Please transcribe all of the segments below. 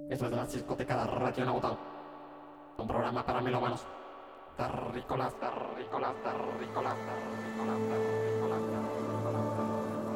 Eso es la discoteca de Radio Nauta. Un programa para melómanos. Terrícolas, terrícolas, terrícolas, terrícolas, terrícolas, terrícolas.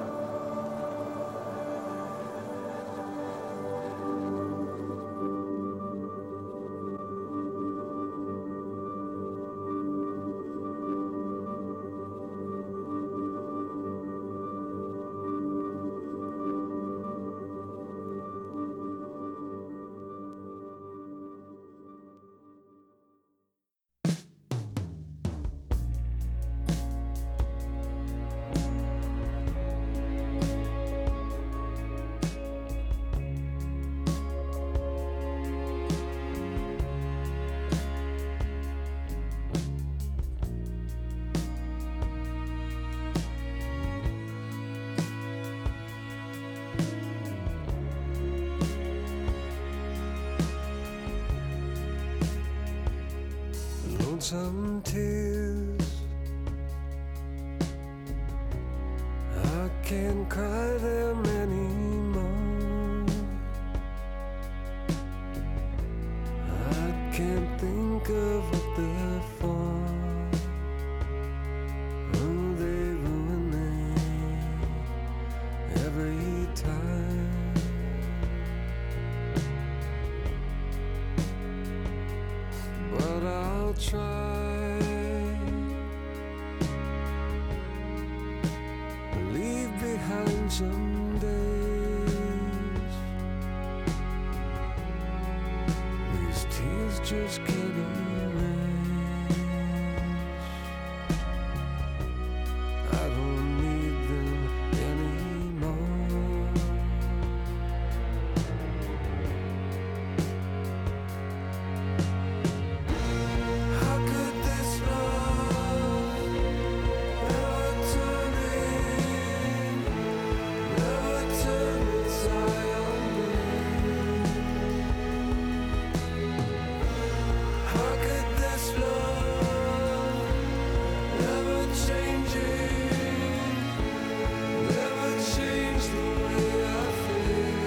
Some tears, I can't cry them anymore. I can't think of what they're for. Oh, they ruin me every time. But I'll try. Leave behind some days. These tears just can't erase. I don't need them anymore. How could this love never turn its eye on me? How could this love never change the way I feel?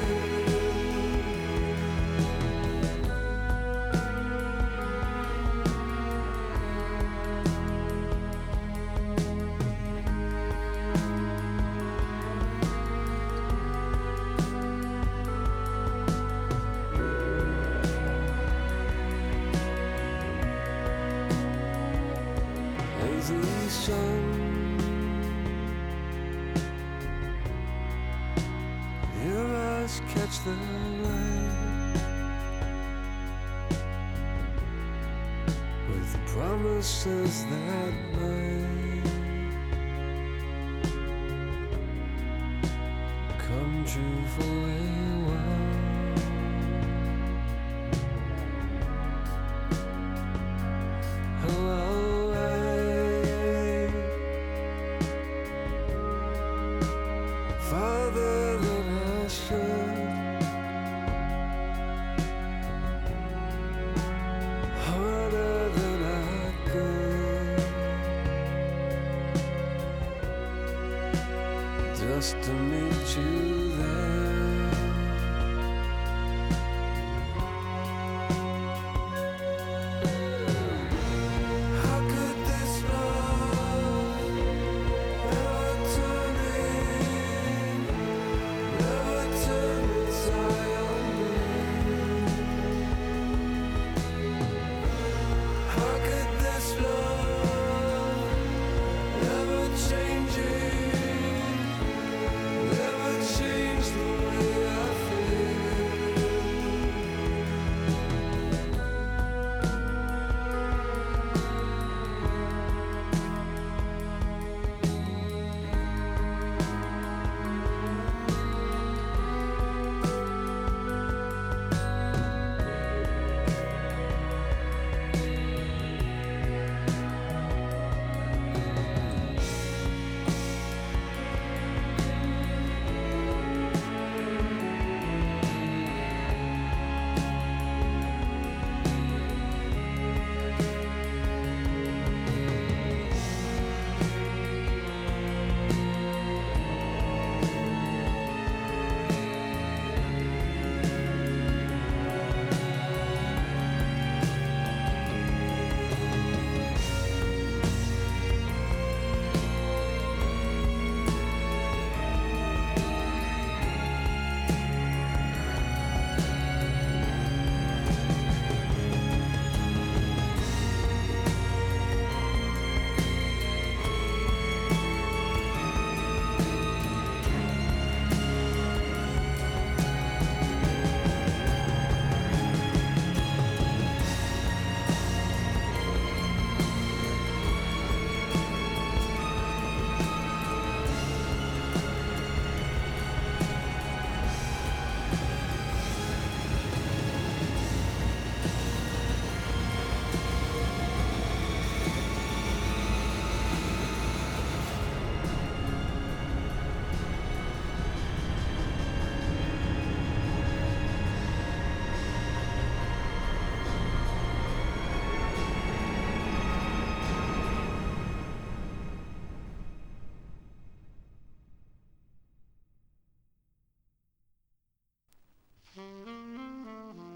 Lazy sun, your eyes catch the light with promises that might come true for a while. Oh, farther than I should, harder than I could, just to meet you there.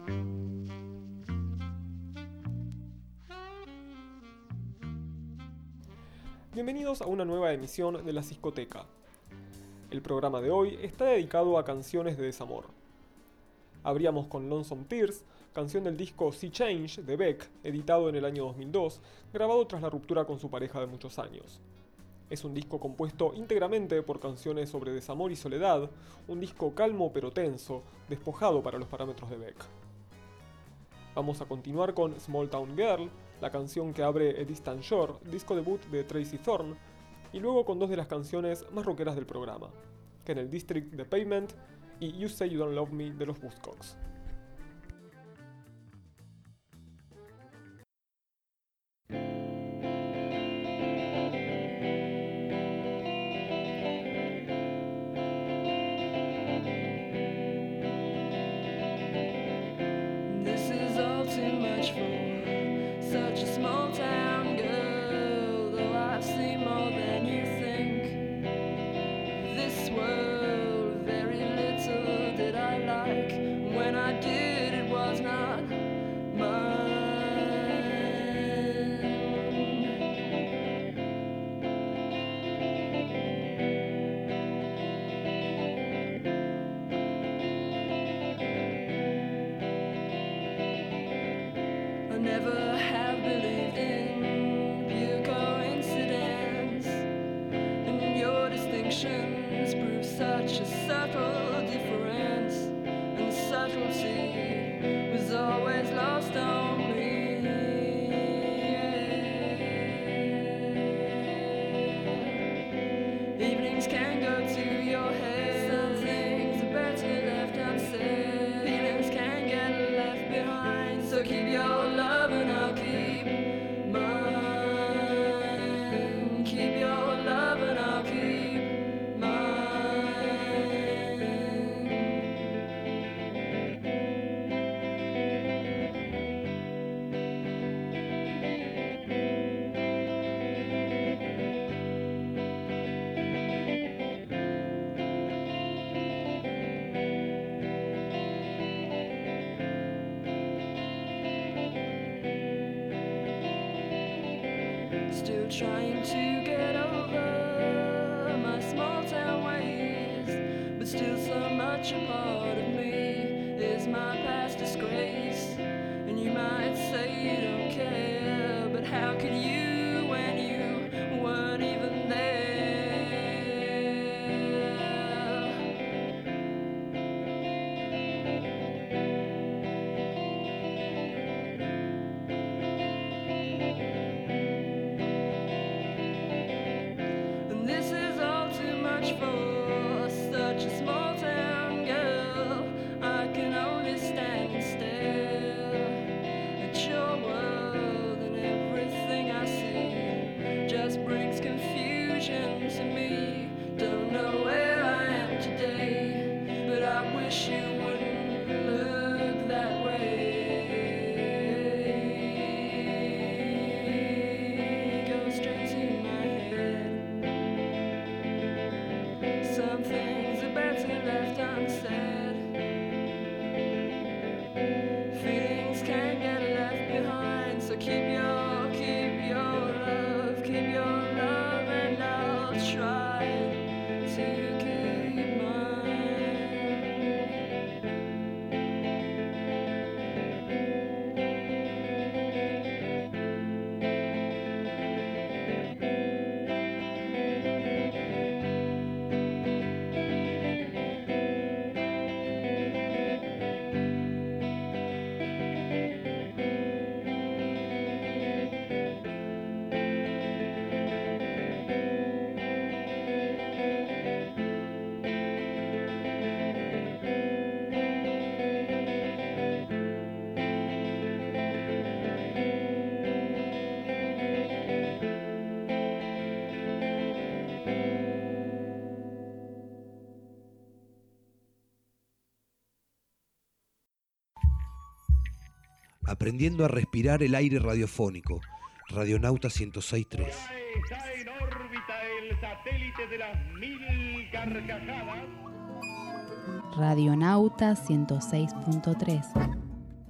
Bienvenidos a una nueva emisión de La Ciscoteca. El programa de hoy está dedicado a canciones de desamor. Abríamos con Lonesome Tears, canción del disco Sea Change de Beck, editado en el año 2002, grabado tras la ruptura con su pareja de muchos años. Es un disco compuesto íntegramente por canciones sobre desamor y soledad, un disco calmo pero tenso, despojado para los parámetros de Beck. Vamos a continuar con Small Town Girl, la canción que abre A Distant Shore, disco debut de Tracy Thorn, y luego con dos de las canciones más rockeras del programa, Kennel District de Pavement y You Say You Don't Love Me de los Buzzcocks. Trying to get over my small town ways, but still so much a part of me is my past disgrace. And you might say you don't care, but how could you when you weren't even there? Aprendiendo a respirar el aire radiofónico. Radionauta 106.3. Está en órbita el satélite de las 1000 carcajadas. Radionauta 106.3.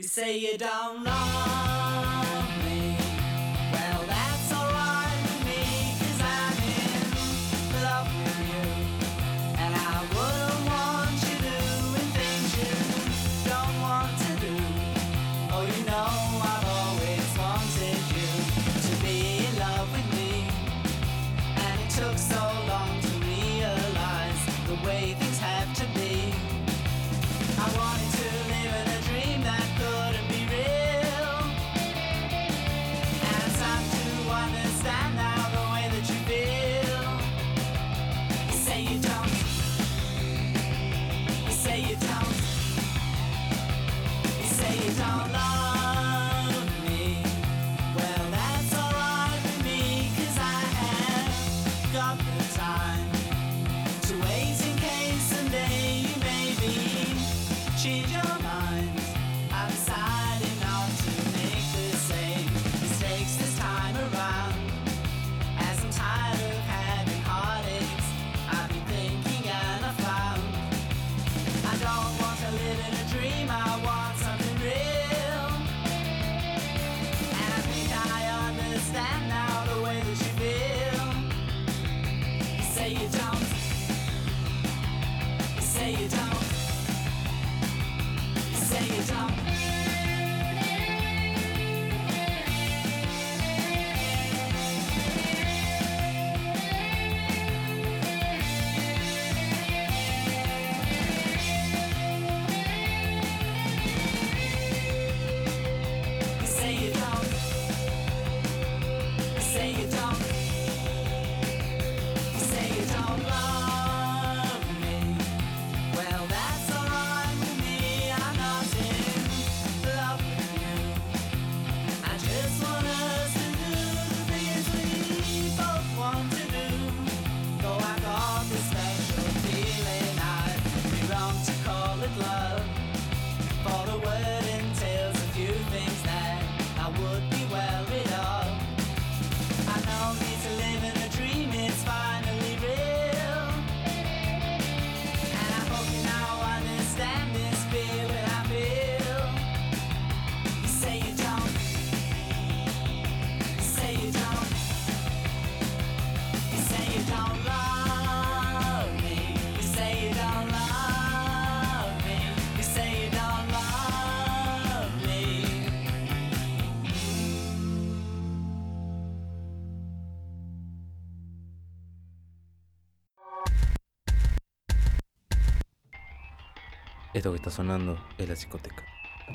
You say you don't love me. Well, that's alright with me, 'cause I'm in love with you. And I wouldn't want you doing things you don't want to do. Oh, you know I've always wanted you to be in love with me. And it took so long to realize the way things have to be. I wanted to live in a dream that couldn't be real. And it's time to understand now the way that you feel. You say you don't. You say you don't. You say you don't love me. Well, that's alright with me, 'cause I have got the time to wait in case someday you maybe change your mind. I decided not to make the same mistakes this time around. As I'm tired of having heartaches, I've been thinking and I found I don't want to live in a dream, I want something real. And I think I understand now the way that you feel. You say you don't. You say you don't. You say you don't. You say you don't. You say you don't. You say you don't love me. Well, that's alright with me. I'm not in love with you. I just want us to do the things we both want to do. Though I got this special feeling, I'd be wrong to call it love. For the word entails a few things that I would be well rid of. I know need to live in a dream, it's finally real. And I hope you now understand this feeling I feel. You say you don't. You say you don't. You say you don't love me. You say you don't love me. You say you don't love me. Esto que está sonando es la discoteca.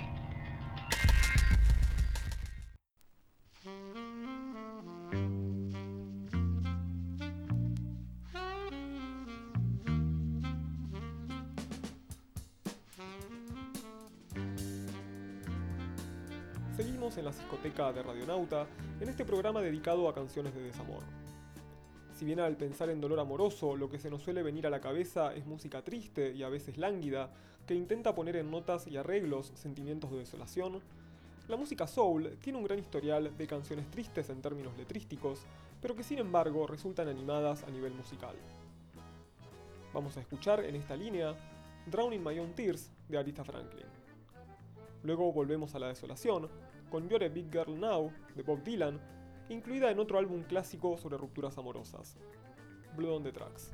Seguimos en la discoteca de Radionauta, en este programa dedicado a canciones de desamor. Si bien al pensar en dolor amoroso, lo que se nos suele venir a la cabeza es música triste y a veces lánguida, que intenta poner en notas y arreglos sentimientos de desolación, la música soul tiene un gran historial de canciones tristes en términos letrísticos, pero que sin embargo resultan animadas a nivel musical. Vamos a escuchar en esta línea Drowning My Own Tears de Aretha Franklin. Luego volvemos a la desolación con You're a Big Girl Now de Bob Dylan, incluida en otro álbum clásico sobre rupturas amorosas, Blood on the Tracks.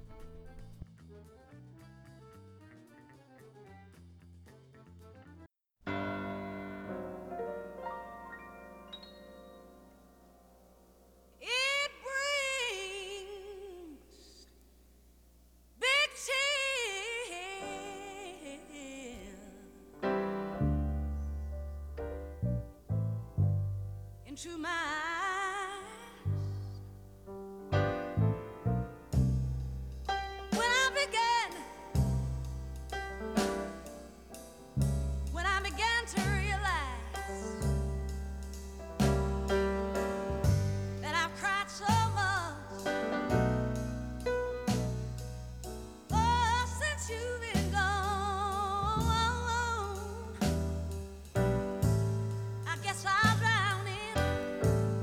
It brings big tears into my eyes when I began to realize that I've cried so much. Oh, since you've been gone, I guess I'll drown in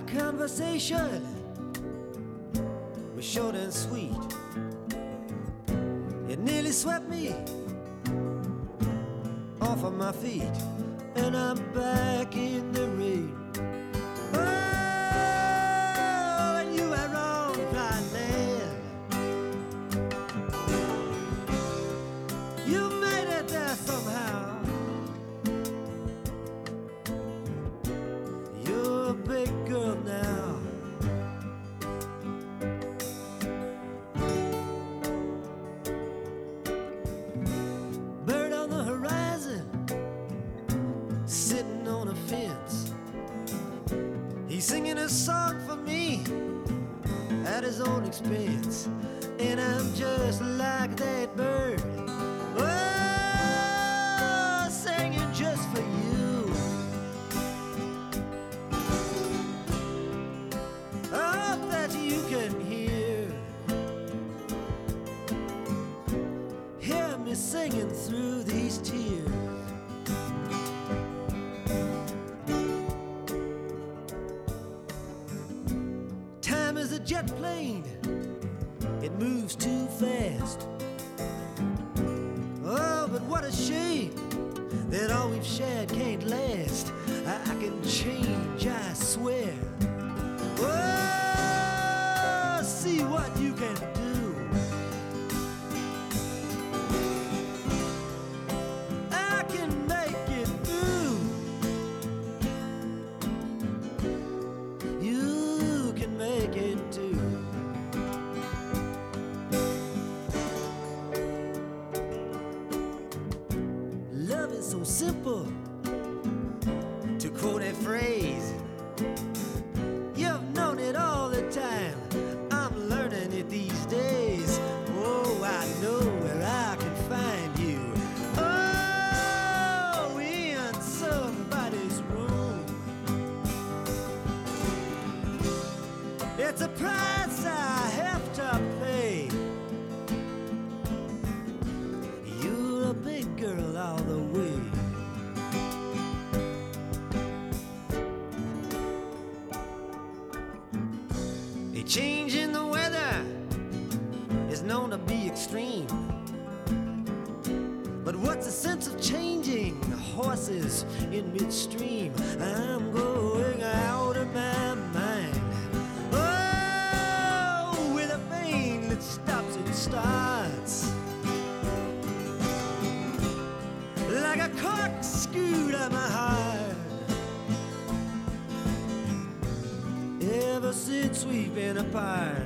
conversation was short and sweet. It nearly swept me off of my feet, and I'm back in the rain. Oh, and you were wrong, blind man. You made it there somehow. You're a big girl now. Bird on the horizon, sitting on a fence. He's singing a song for me at his own expense. And I'm just like that bird, oh, singing just for you. I hope that you can hear me singing through these tears. Time is a jet plane, it moves too fast. Oh, but what a shame that all we've shared can't last. I can change, I swear. Oh, see what you can do. I can make it through. You can make it too. Love is so simple, to quote a phrase. You've known it all the time, I'm learning it these days. Oh, I know where I can find you. Oh, in somebody's room. It's a price I have to pay. You're a big girl all the way. A change in the weather is known to be extreme. But what's the sense of changing horses in midstream? I'm going out of my mind. Oh, with a vein that stops and starts, like a corkscrew to my heart. Ever since we've been apart.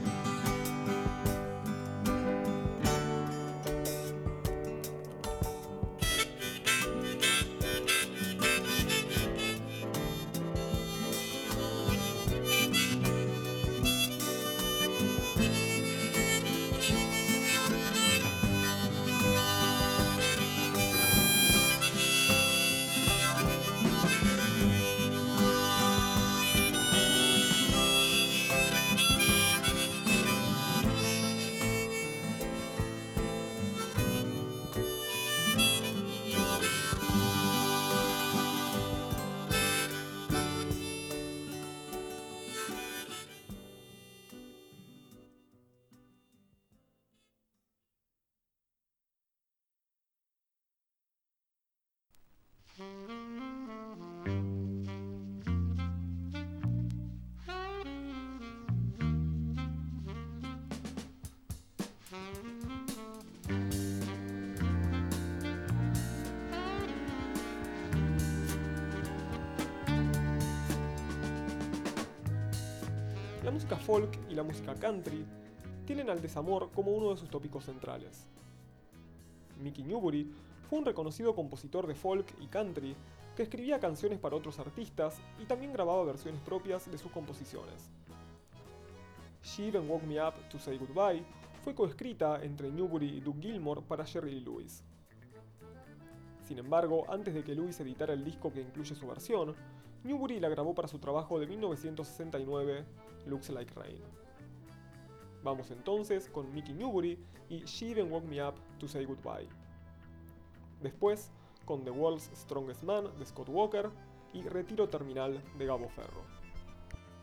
La música folk y la música country tienen al desamor como uno de sus tópicos centrales. Mickey Newbury fue un reconocido compositor de folk y country que escribía canciones para otros artistas y también grababa versiones propias de sus composiciones. She Even Woke Me Up to Say Goodbye fue coescrita entre Newbury y Doug Gilmour para Jerry Lee Lewis. Sin embargo, antes de que Lewis editara el disco que incluye su versión, Newbury la grabó para su trabajo de 1969, Looks Like Rain. Vamos entonces con Mickey Newbury y She Even Woke Me Up to Say Goodbye. Después, con The World's Strongest Man de Scott Walker y Retiro Terminal de Gabo Ferro.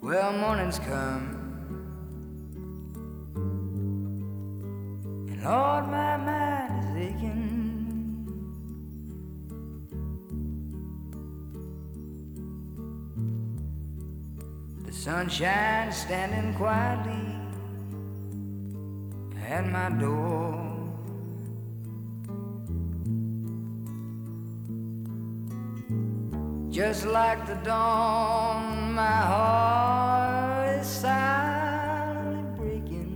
Well, morning's come, and Lord, my mind is aching. The sunshine standing quietly at my door. Just like the dawn, my heart is silently breaking.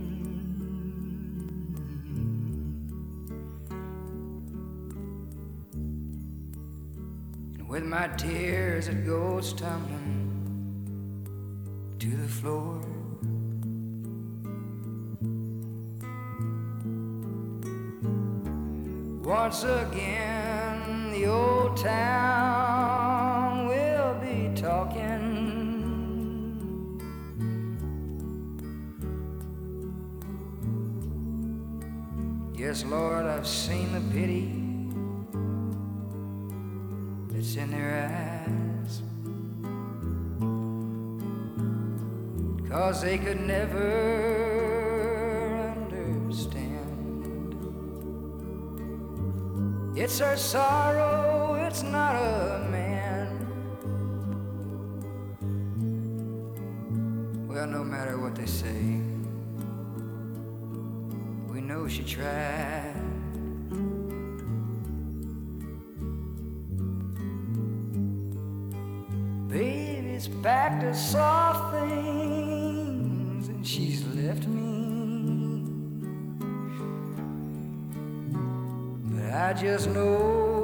And with my tears it goes tumbling to the floor. Once again, the old town will be talking. Yes, Lord, I've seen the pity that's in their eyes, 'cause they could never understand. It's her sorrow, it's not a man. Well, no matter what they say, we know she tried. Baby's packed her soft things and she's left me. I just know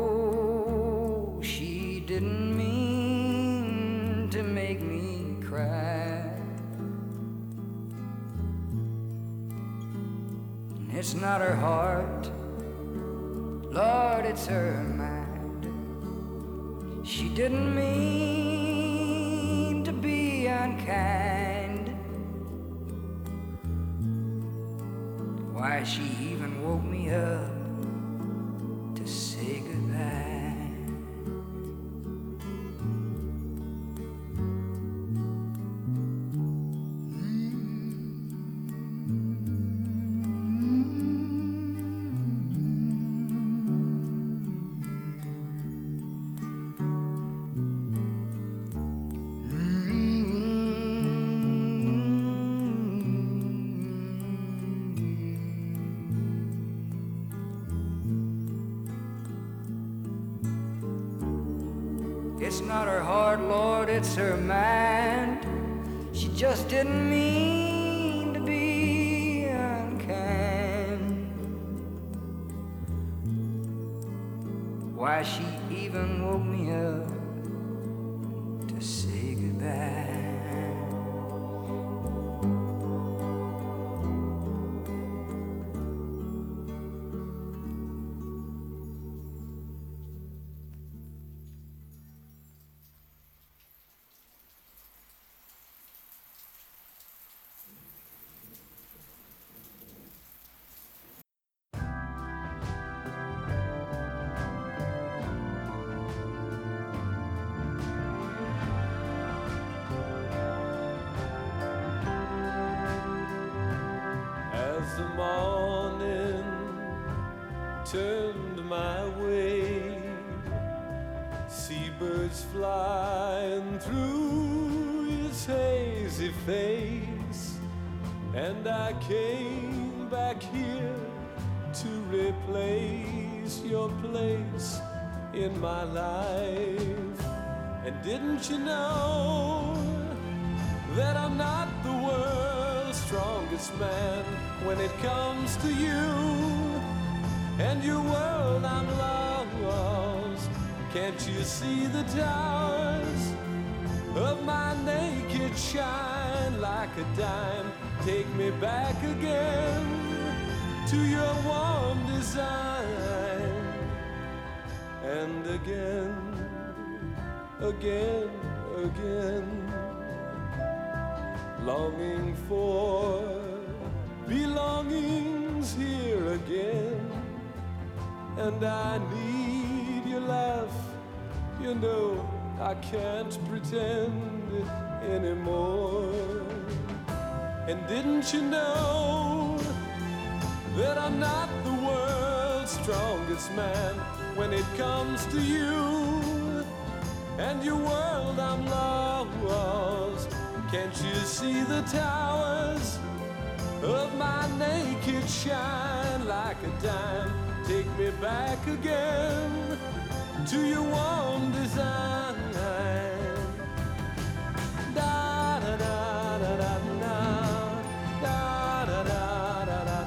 she didn't mean to make me cry. And it's not her heart, Lord, it's her mind. She didn't mean to be unkind. Why, she even woke me up to say goodbye. It's not her heart, Lord, it's her mind. She just didn't mean to be unkind. Why, she even woke me up to say goodbye. As the morning turned my way, seabirds flying through his hazy face, and I came back here to replace your place in my life. And didn't you know that I'm not the world's strongest man when it comes to you and your world? I'm lost. Can't you see the towers of my naked shine like a dime? Take me back again to your warm design. And again, again, again, longing for belongings here again. And I need your laugh, you know I can't pretend anymore. And didn't you know that I'm not the world's strongest man when it comes to you and your world I'm lost? Can't you see the towers of my naked shine like a dime? Take me back again to your warm design. Da da da da da da da da da da da da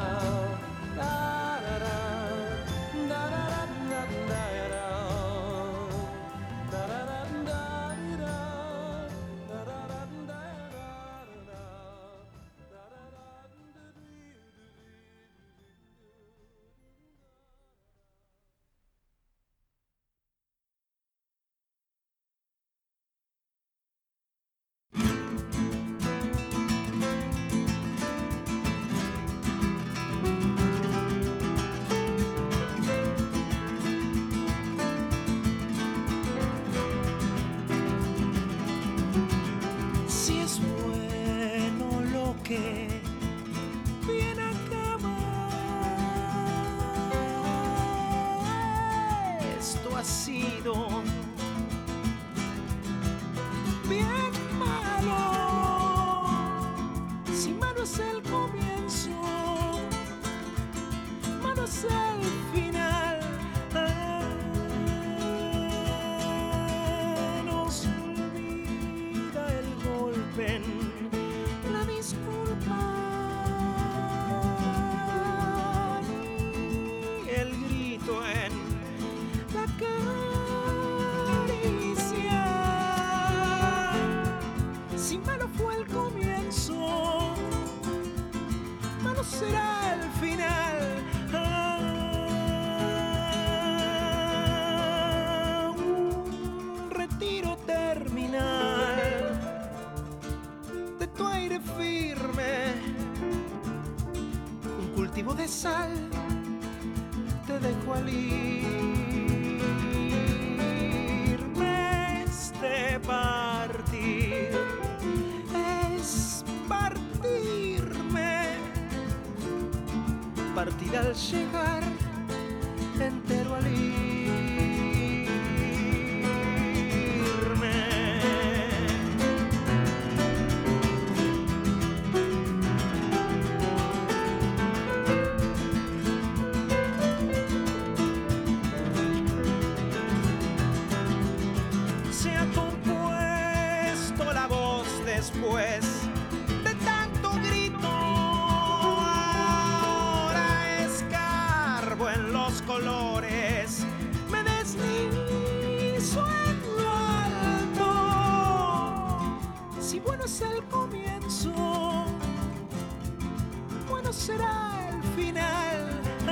Si es bueno lo que viene a acabar, esto ha sido bien malo. Si malo es el comienzo, malo es el final. Nos olvida el golpe, la disculpa y el grito en la caricia. Si malo fue el comienzo, malo será el final. Un retiro terminal de tu aire firme, un cultivo de sal te dejo al irme. Este partir es partirme, partir al llegar entero al irme. Se ha compuesto la voz después de tanto grito. Ahora escarbo en los colores, me deslizo en lo alto. Si bueno es el comienzo, bueno será el final.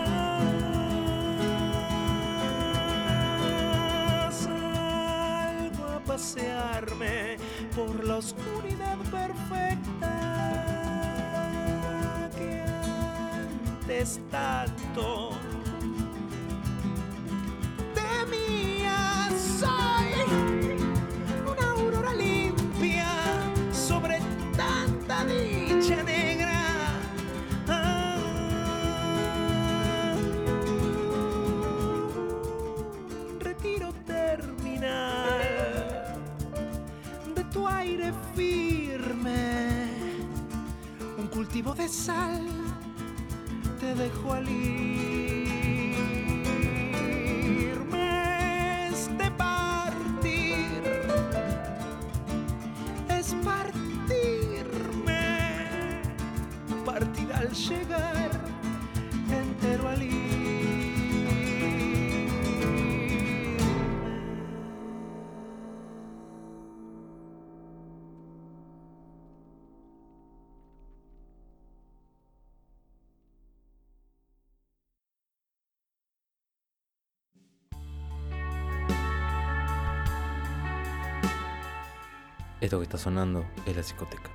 Salgo a pasearme por la oscuridad perfecta que antes tanto temía. Soy una aurora limpia sobre tanta dicha negra. Retiro terminal de tu aire firme, un cultivo de sal te dejo al irme. Este partir es partirme, partir al llegar entero al irme. Esto que está sonando es la Psicoteca.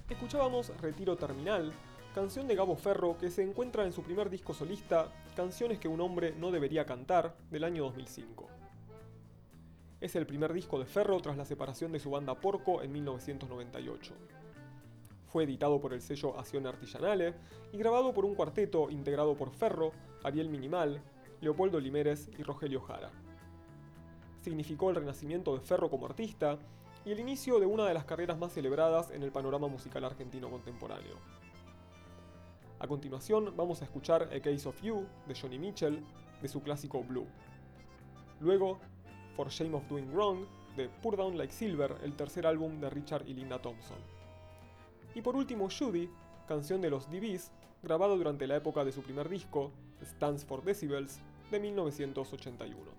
Escuchábamos Retiro Terminal, canción de Gabo Ferro que se encuentra en su primer disco solista, Canciones que un hombre no debería cantar, del año 2005. Es el primer disco de Ferro tras la separación de su banda Porco en 1998. Fue editado por el sello Azione Artigianale y grabado por un cuarteto integrado por Ferro, Ariel Minimal, Leopoldo Limeres y Rogelio Jara. Significó el renacimiento de Ferro como artista y el inicio de una de las carreras más celebradas en el panorama musical argentino contemporáneo. A continuación vamos a escuchar A Case of You de Johnny Mitchell de su clásico Blue. Luego, For Shame of Doing Wrong de Pour Down Like Silver, el tercer álbum de Richard y Linda Thompson. Y por último Judy, canción de los DBs, grabado durante la época de su primer disco, Stands for Decibels, de 1981.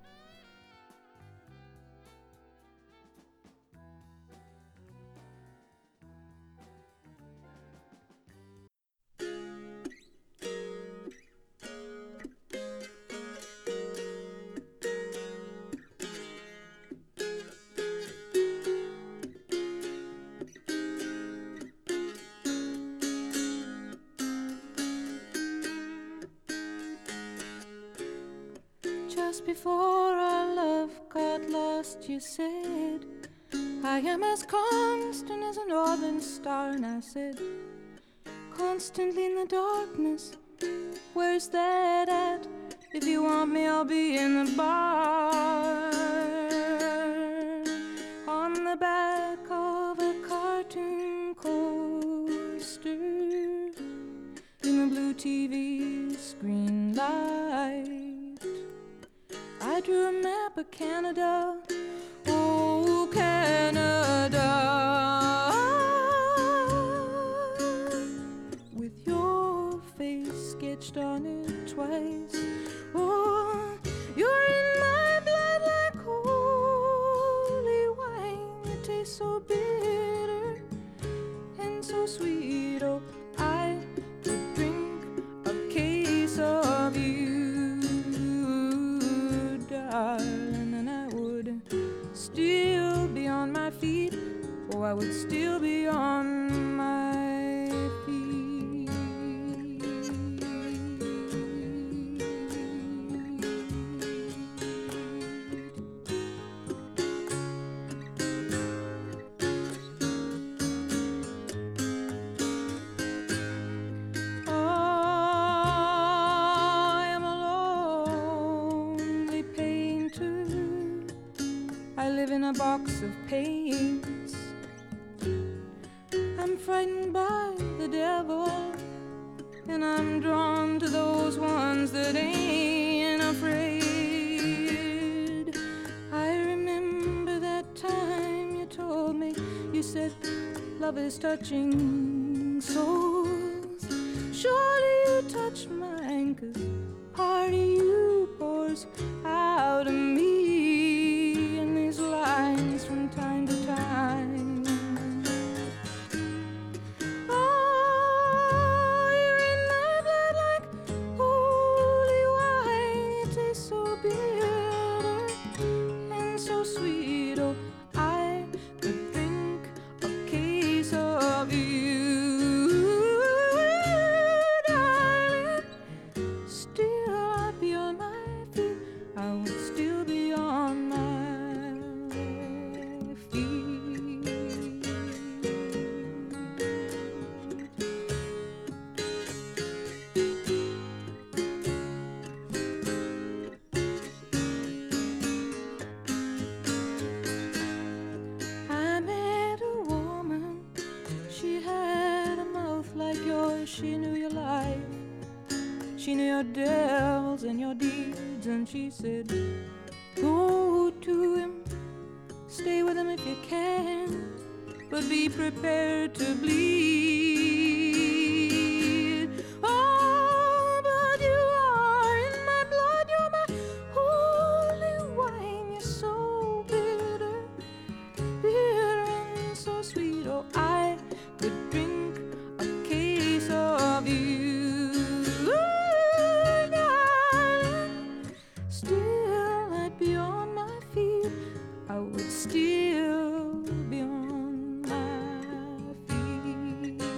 Just before our love got lost, you said, I am as constant as a northern star. And I said, constantly in the darkness, where's that at? If you want me, I'll be in the bar. On the back of a cartoon coaster, in the blue TV screen light, I drew a map of Canada, oh Canada, with your face sketched on it twice. Oh, you're in my blood like holy wine. It tastes so bitter and so sweet. Oh, I could drink a case of you, darling, and I would still be on my feet. Oh, I would still be on my feet. I am a lonely painter. I live in a box of paints. I'm frightened by the devil, and I'm drawn to those ones that ain't afraid. I remember that time you told me, you said, love is touching souls. Surely you touch mine, 'cause part of you pours out of me in these lines from time to time. Oh, you're in my blood like holy wine. It tastes so bitter and so sweet. Oh, I could drink a case of you, darling. Still I'd be on my feet. I would still be on my I met a woman, she had a mouth like yours. She knew your life, she knew your devils and your deeds. And she said, go to him, stay with him if you can, but be prepared to bleed. Oh, but you are in my blood, you're my holy wine. You're so bitter, bitter and so sweet. Oh, I could drink a case of you, darling. Still I'd be on my feet. I would still be on my feet.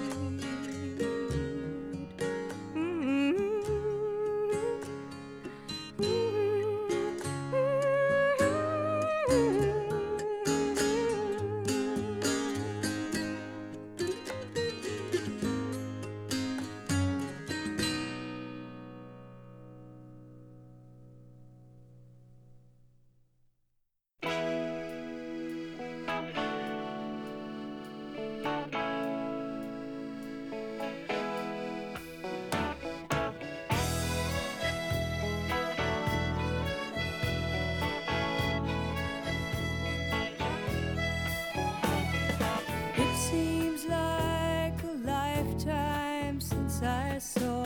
I saw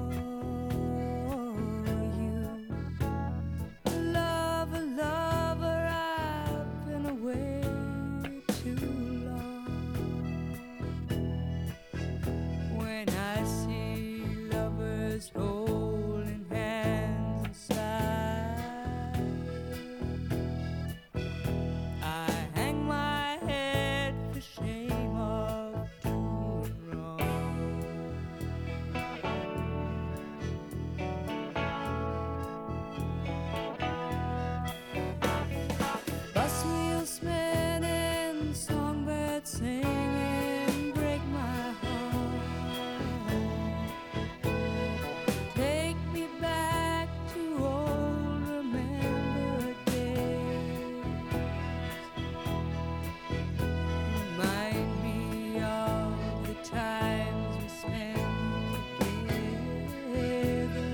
you. Lover, lover, I've been away too long. When I see lovers holding hands inside, I hang my head for shame of doing wrong. Bus wheels spinning, songbirds singing, break my heart. Take me back to old remembered days. Remind me of the times we spent together.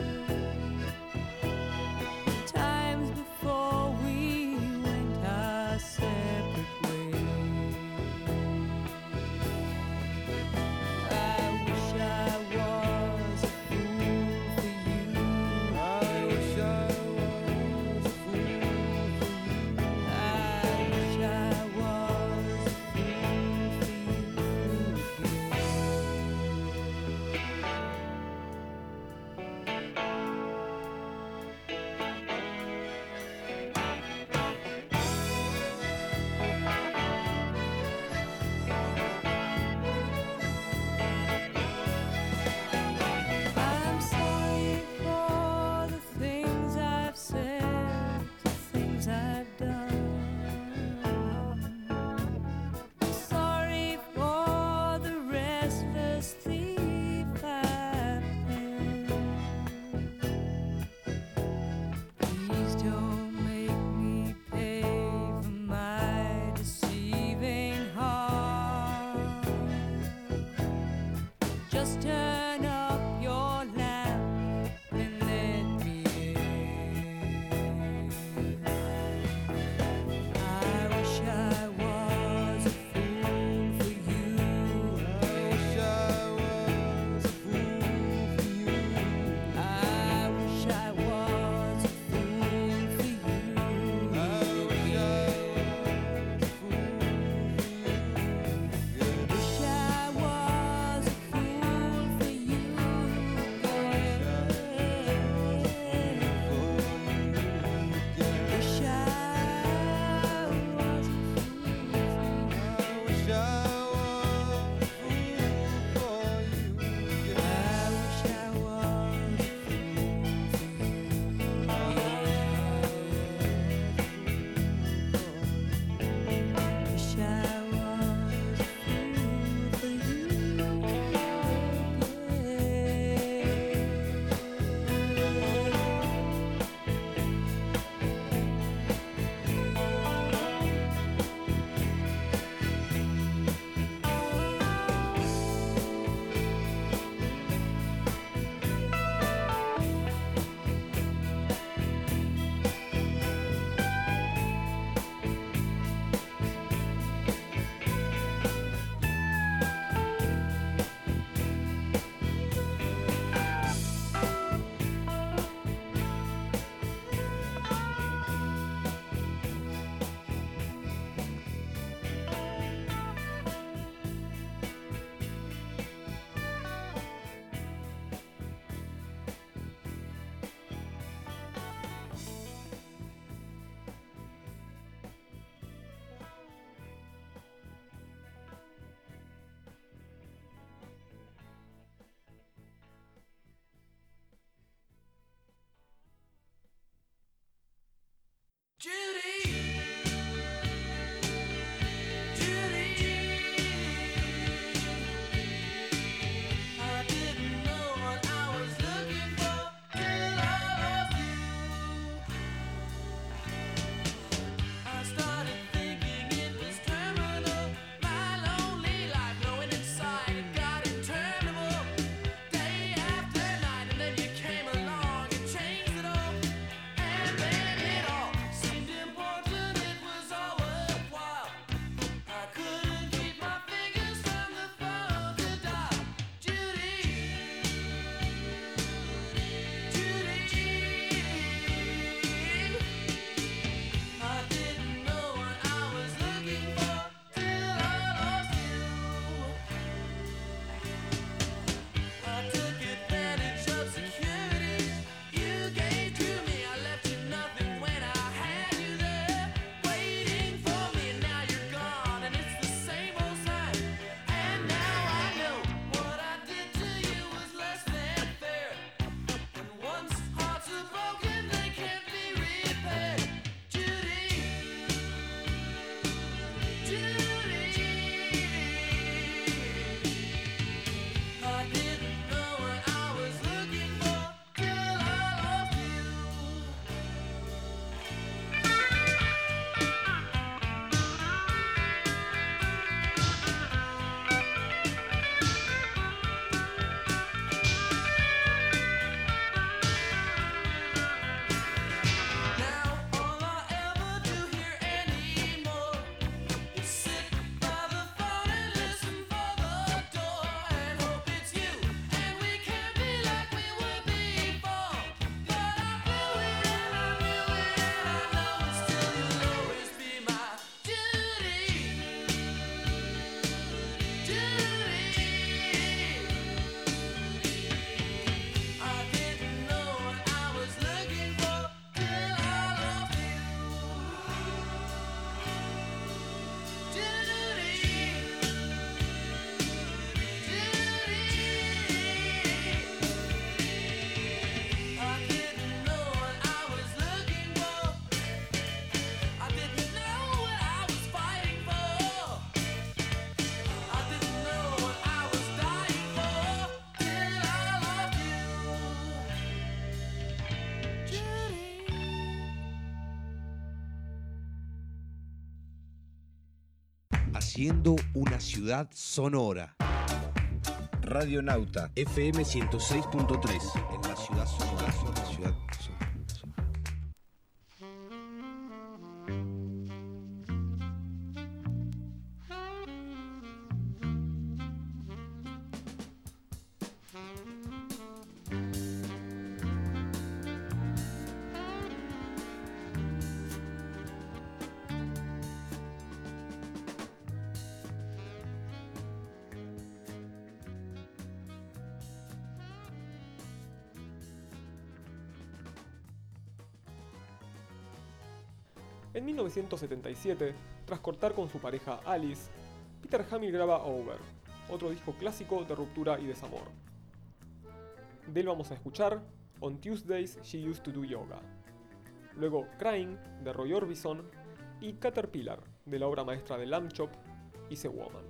Times before we went our separate ways. I wish I was a fool for you. I wish I was a fool for you. I wish I was a fool for I'm sorry for the things I've said, the things I've done. Sorry for the restless thief I've been. Please don't make me pay for my deceiving heart. Just turn up your lamp and let me in. I wish I was a fool for you. I wish I was a fool for you. I wish I was a fool for you. I wish I was a fool for you. Wish I was a fool for you. haciendo una ciudad sonora. Radionauta FM 106.3 en la ciudad sonora. En 1977, tras cortar con su pareja Alice, Peter Hamill graba Over, otro disco clásico de ruptura y desamor. De él vamos a escuchar On Tuesdays She Used to Do Yoga. Luego Crying, de Roy Orbison, y Caterpillar, de la obra maestra de Lamb Chop, Is a Woman.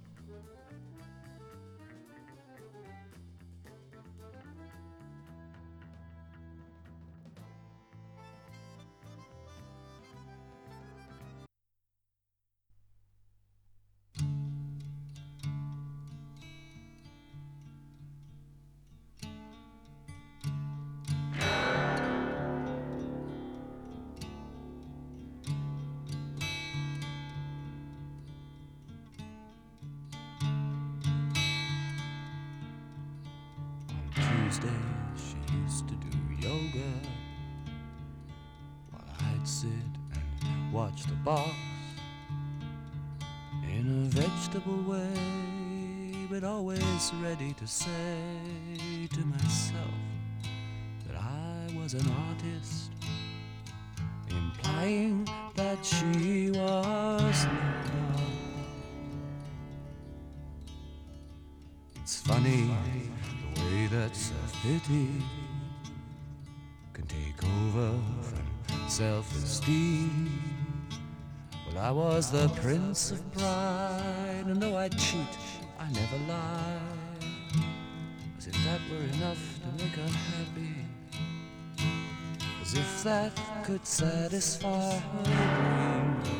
Tuesdays she used to do yoga while I'd sit and watch the box in a vegetable way, but always ready to say to myself that I was an artist, implying that she was not. It's funny the way that self-pity can take over from self-esteem. Well, I was the prince of pride, and though I'd cheat, I never lied, as if that were enough to make her happy, as if that could satisfy her dream.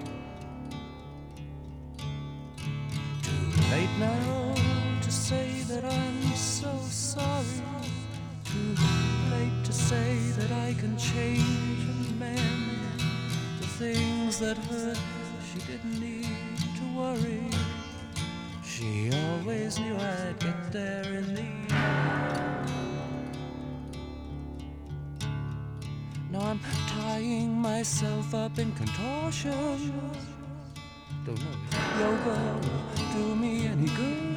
Too late now to say that I'm so sorry, too late to say that I can change and mend the things that hurt. She didn't need to worry, she always knew I'd get there in the end. Now I'm tying myself up in contortions, don't know if yoga will do me any good.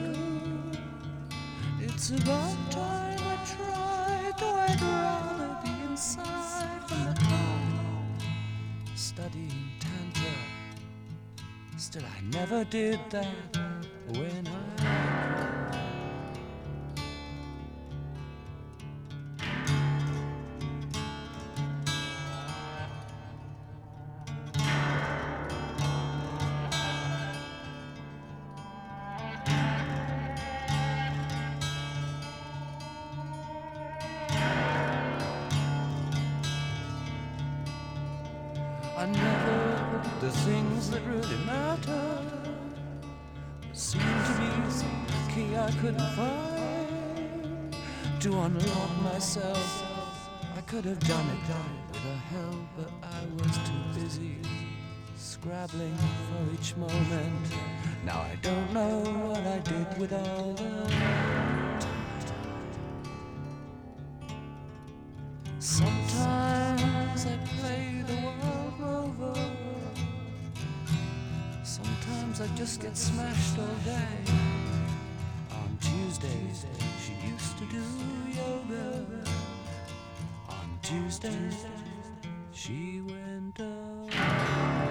It's about time I tried, though I'd rather be inside from the top, studying Tantra. Still I never did that when I never did the things that really matter. Seemed to be the key I couldn't find to unlock myself. I could have done it with a help, but I was too busy scrabbling for each moment. Now I don't know what I did with all the sometimes I play the world over, sometimes I just get smashed all day. On Tuesdays she used to do yoga, on Tuesdays she went away.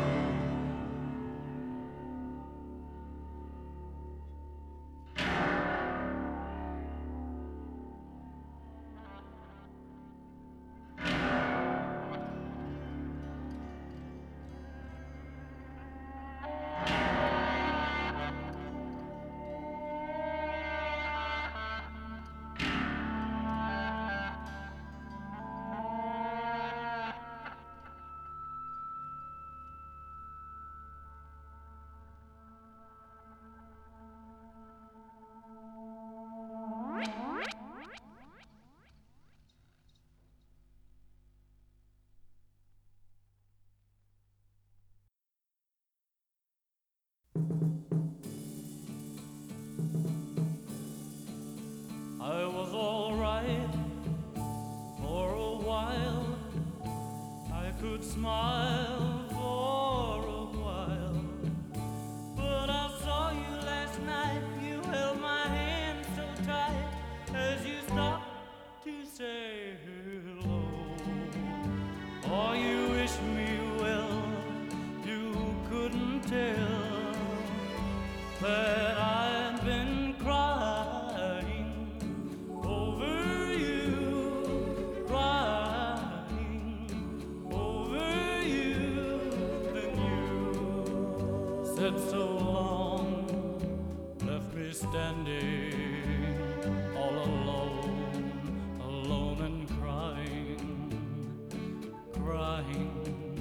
said so long, left me standing all alone, alone and crying, crying,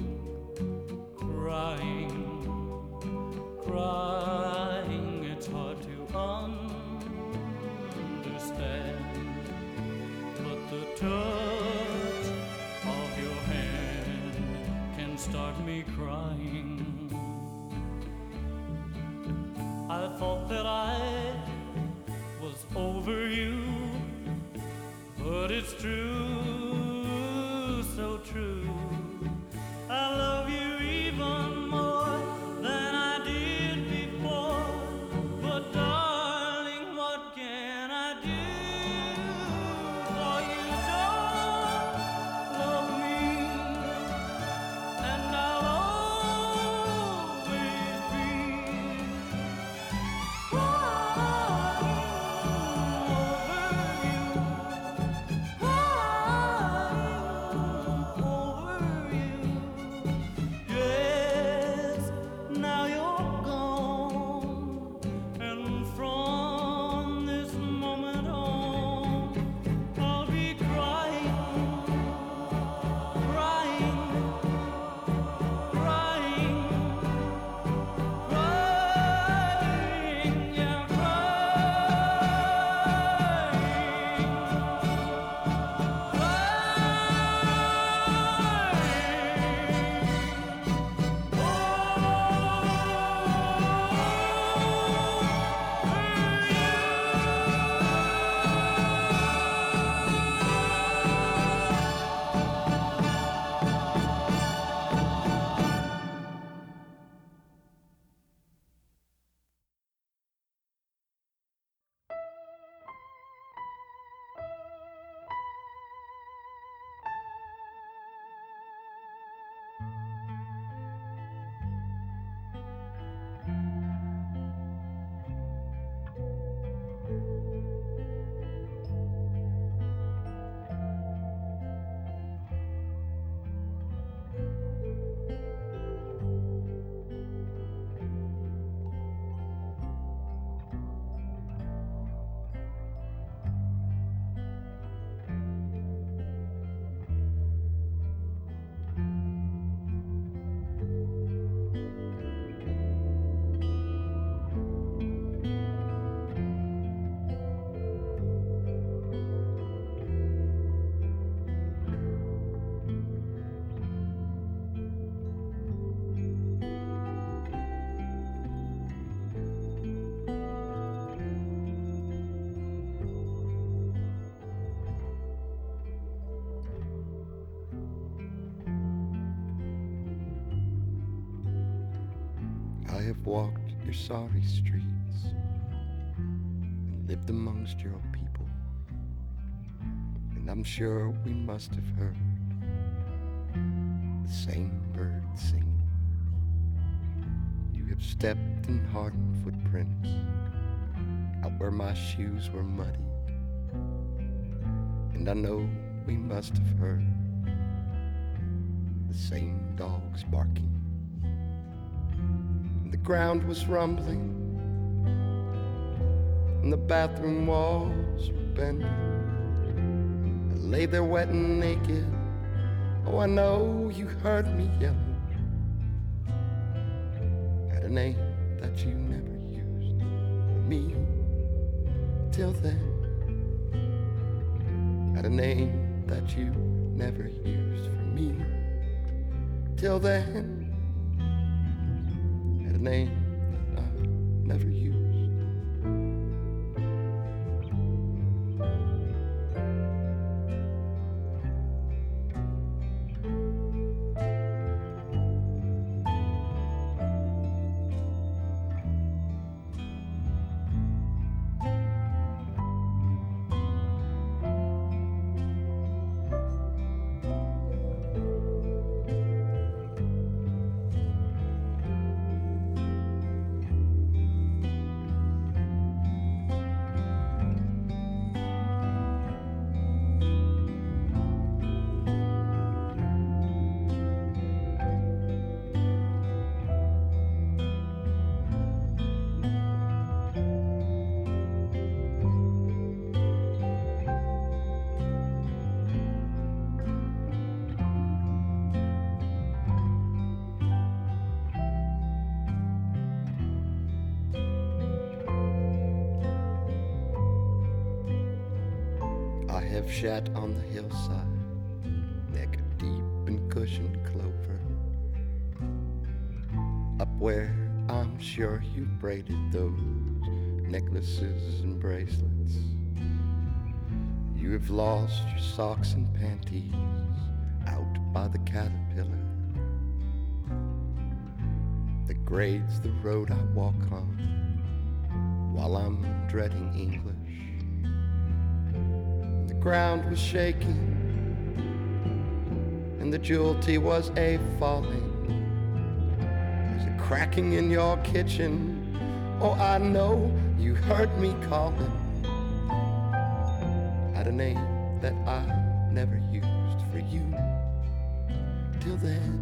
crying, crying. It's hard to understand, but the touch of your hand can start me crying. I thought that I was over you, but it's true, so true. I love you even more than I did before, but darling, what can I do? For you don't love me, and I'll always be I have walked your sorry streets and lived amongst your people, and I'm sure we must have heard the same birds singing. You have stepped in hardened footprints out where my shoes were muddy, and I know we must have heard the same dogs barking. The ground was rumbling, and the bathroom walls were bending. I lay there wet and naked. Oh, I know you heard me yelling at a name that you never used for me till then. At a name that you never used for me till then. A name that I never used. I have sat on the hillside, neck deep in cushioned clover, up where I'm sure you braided those necklaces and bracelets. You have lost your socks and panties out by the caterpillar that grades the road I walk on while I'm dreading English. The ground was shaking and the jewelty was a-falling. There's a cracking in your kitchen. Oh, I know you heard me calling at a name that I never used for you till then.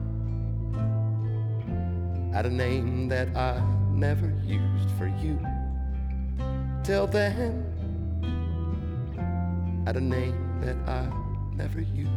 At a name that I never used for you till then. At a name that I never used.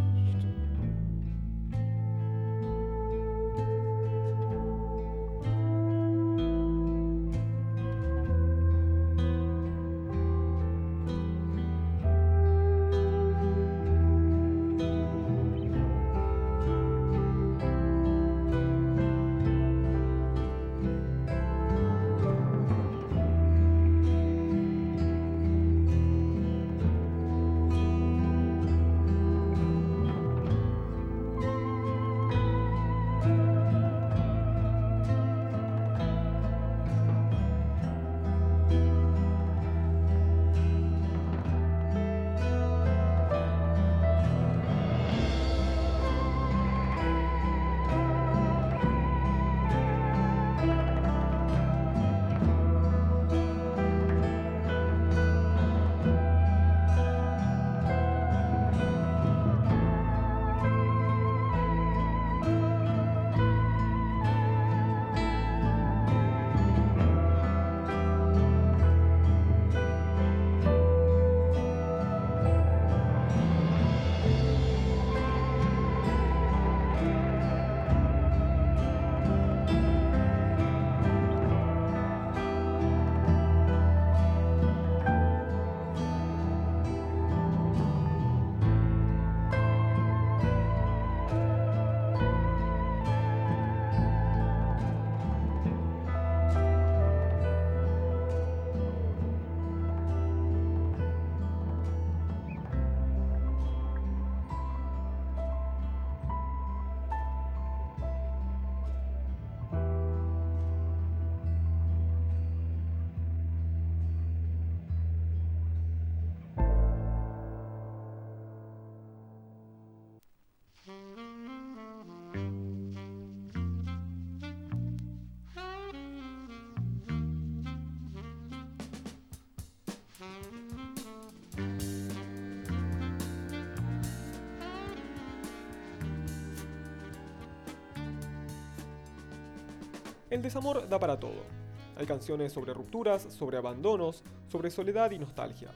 El desamor da para todo. Hay canciones sobre rupturas, sobre abandonos, sobre soledad y nostalgia.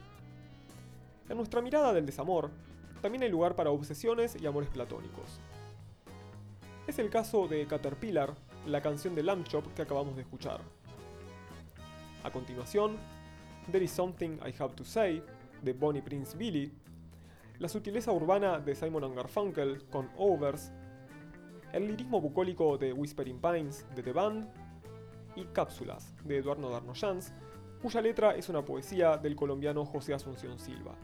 En nuestra mirada del desamor, también hay lugar para obsesiones y amores platónicos. Es el caso de Caterpillar, la canción de Lamb Chop que acabamos de escuchar. A continuación, There Is Something I Have to Say, de Bonnie Prince Billy, la sutileza urbana de Simon & Garfunkel con Overs, el lirismo bucólico de Whispering Pines de The Band y Cápsulas de Eduardo Darnoyans, cuya letra es una poesía del colombiano José Asunción Silva.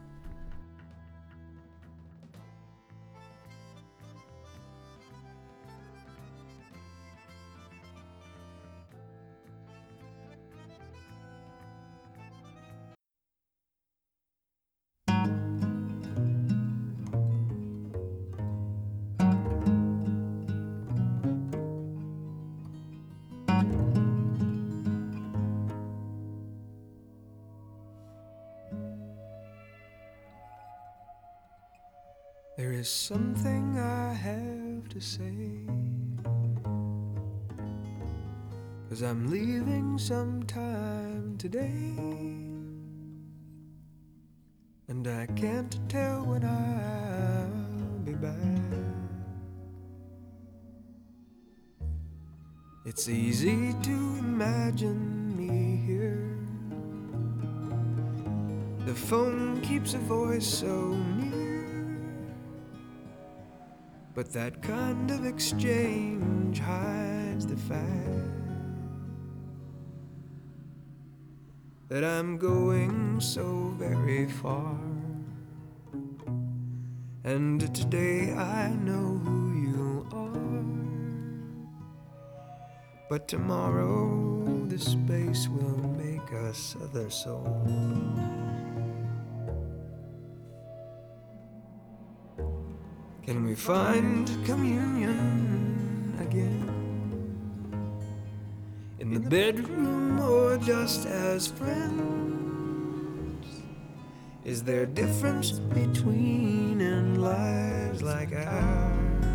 There is something I have to say, 'cause I'm leaving sometime today, and I can't tell when I'll be back. It's easy to imagine me here The phone keeps a voice so near, but that kind of exchange hides the fact that I'm going so very far. And today I know who you are, but tomorrow the space will make us other souls. Can we find communion again? In the bedroom or just as friends? Is there difference between and lives like ours?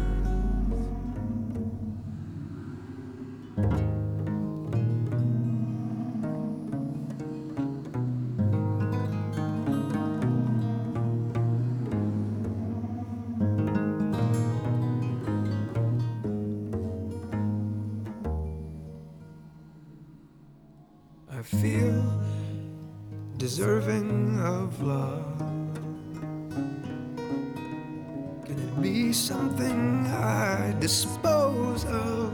I feel deserving of love. Can it be something I dispose of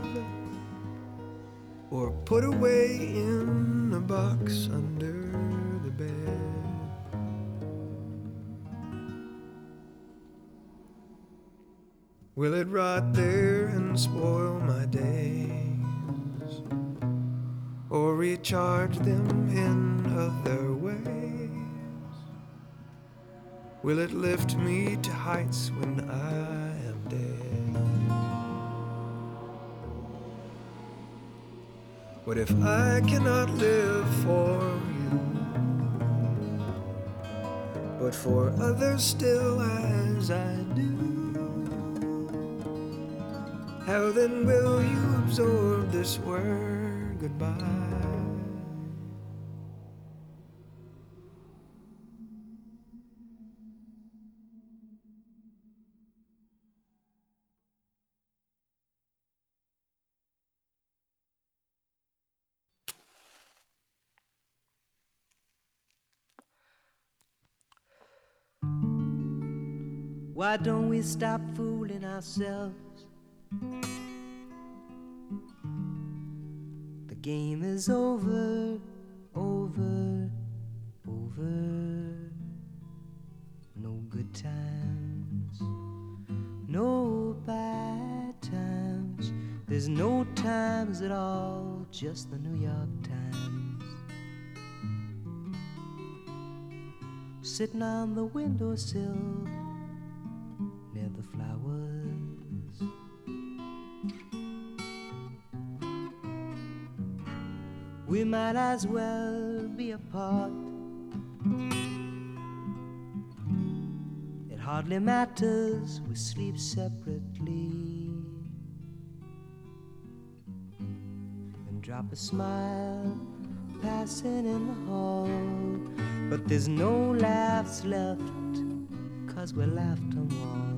or put away in a box under the bed? Will it rot there and spoil my days, or recharge them in other ways? Will it lift me to heights when I am dead? What if I cannot live for you, but for others still as I do? How then will you absorb this word goodbye? Why don't we stop fooling ourselves? The game is over, over, over. No good times, no bad times. There's no times at all, just the New York Times. Sitting on the windowsill near the flowers, we might as well be apart. It hardly matters, we sleep separately, and drop a smile passing in the hall. But there's no laughs left, 'cause we laughed them all,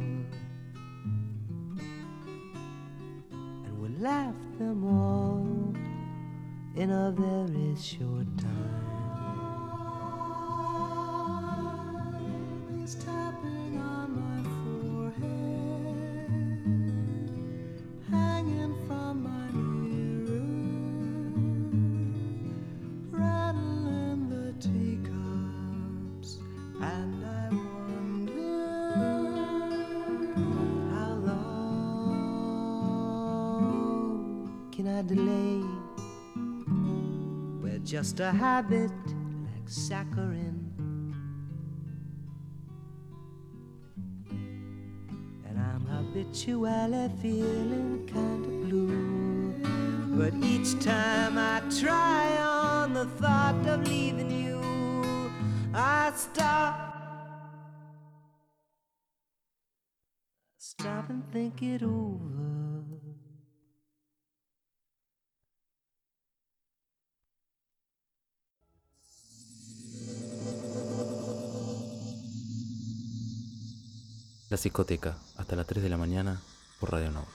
and we laughed them all in a very short time. He's tapping on my forehead, hanging from my mirror, rattling the teacups, and I wonder how long can I delay? We're just a habit like saccharin, and I'm habitually feeling kind of blue. But each time I try on the thought of leaving you, I stop and think it over. La Psicoteca, hasta las 3 de la mañana por Radio Nauta.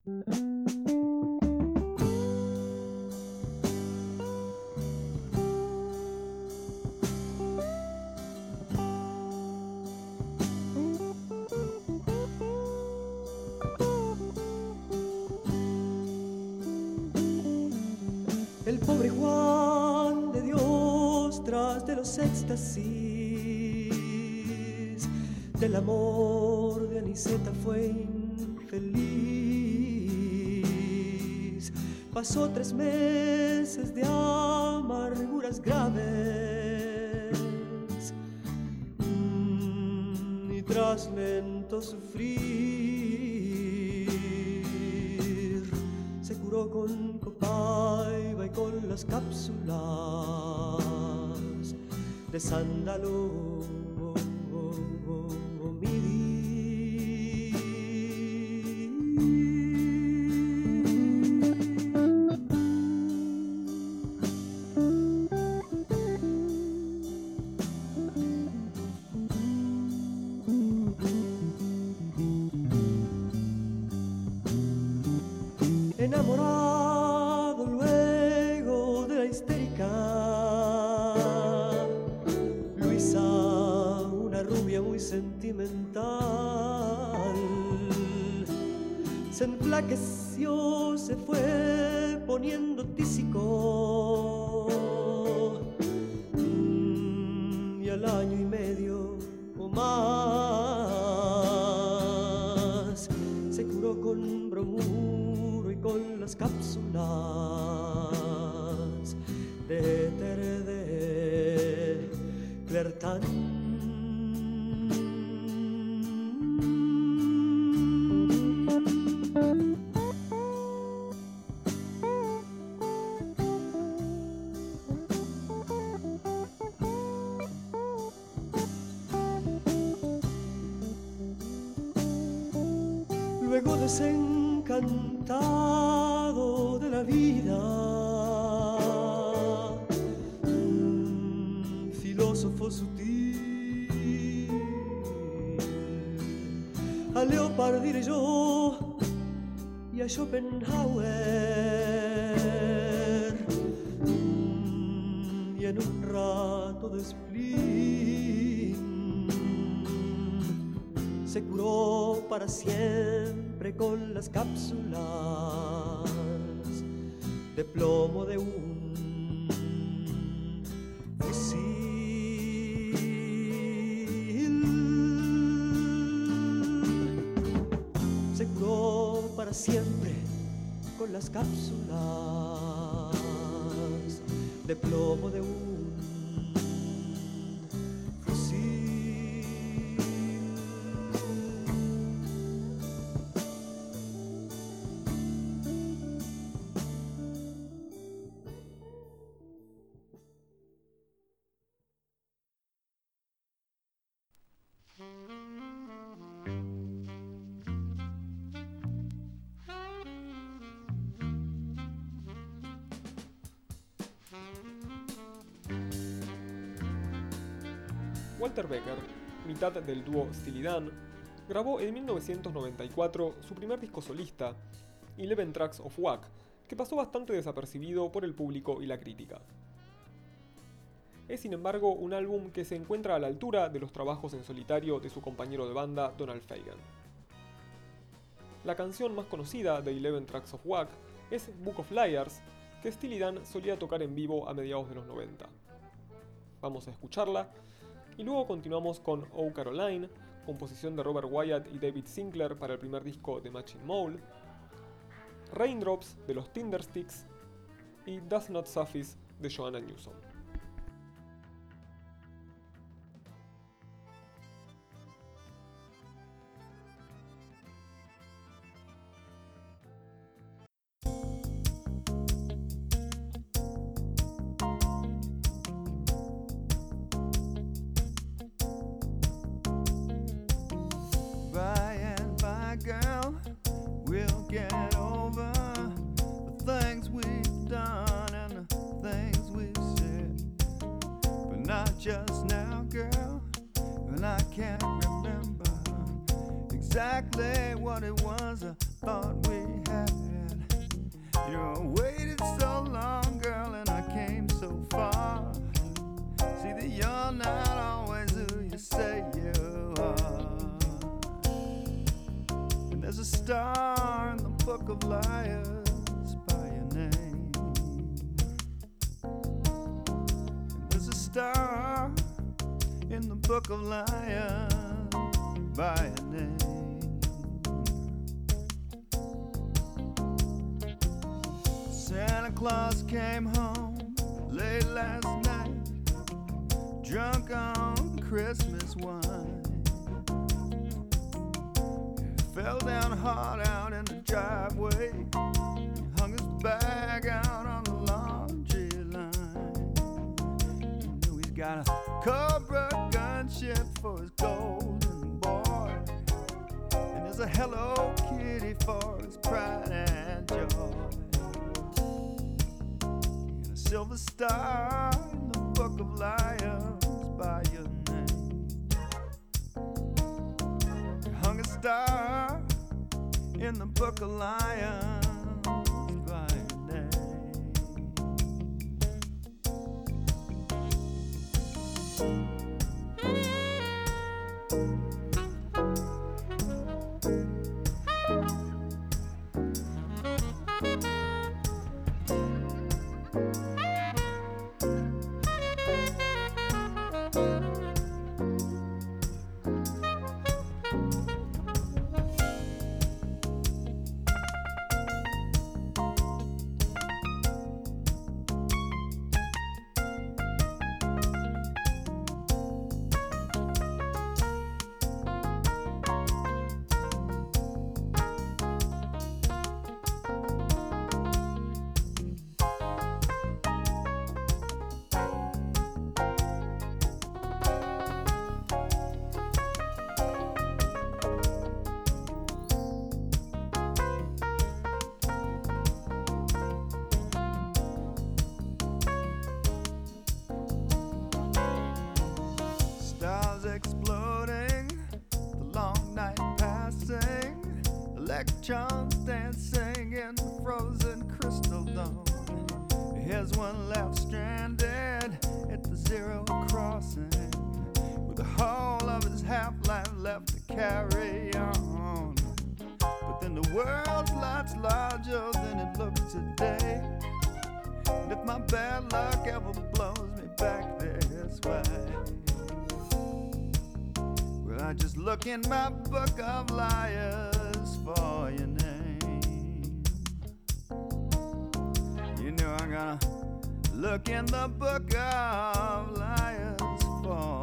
El pobre Juan de Dios tras de los éxtasis del amor de Aniceta fue infeliz. Pasó 3 meses de amarguras graves y tras lento sufrir se curó con copaiba y con las cápsulas de sándalo. Enamorado luego de la histérica Luisa, una rubia muy sentimental, se enflaqueció, se fue poniendo tísico y al año y medio o más se curó con bromuro y con las cápsulas de éter de Clertán. Luego desencantado de la vida, filósofo sutil, a Leopard diré yo y a Schopenhauer, y en un rato de spleen se curó para siempre con las cápsulas de plomo de un fusil. Se curó para siempre con las cápsulas de plomo de un Walter Becker, mitad del dúo Steely Dan, grabó en 1994 su primer disco solista, 11 Tracks of Wack, que pasó bastante desapercibido por el público y la crítica. Es sin embargo un álbum que se encuentra a la altura de los trabajos en solitario de su compañero de banda Donald Fagen. La canción más conocida de 11 Tracks of Wack es Book of Liars, que Steely Dan solía tocar en vivo a mediados de los 90. Vamos a escucharla y luego continuamos con Oh Caroline, composición de Robert Wyatt y David Sinclair para el primer disco de Matching Mole, Raindrops de los Tindersticks y Does Not Suffice de Joanna Newsom. Girl, we'll get over the things we've done and the things we've said, but not just now, girl. And I can't remember exactly what it was thought we had. You know, I waited so long, girl, and I came so far. See that you're not always who you say you are. And there's a star in the book of liars by your name. And there's a star in the book of liars by your name. Santa Claus came home late last night, drunk on Christmas wine. Fell down hard out in the driveway, hung his bag out on the laundry line. You know he's got a Cobra gunship for his golden boy, and there's a Hello Kitty for his pride and joy. Silver star in the book of liars by your name. You hung a star in the book of liars by your name. Stars exploding, the long night passing, electrons dancing in the frozen crystal dome. Here's one left stranded at the zero crossing, with the whole of his half-life left to carry on. But then the world's lots larger than it looks today, and if my bad luck ever blows me back this way, well, I just look in my book of liars for your name. You know I'm gonna look in the book of liars for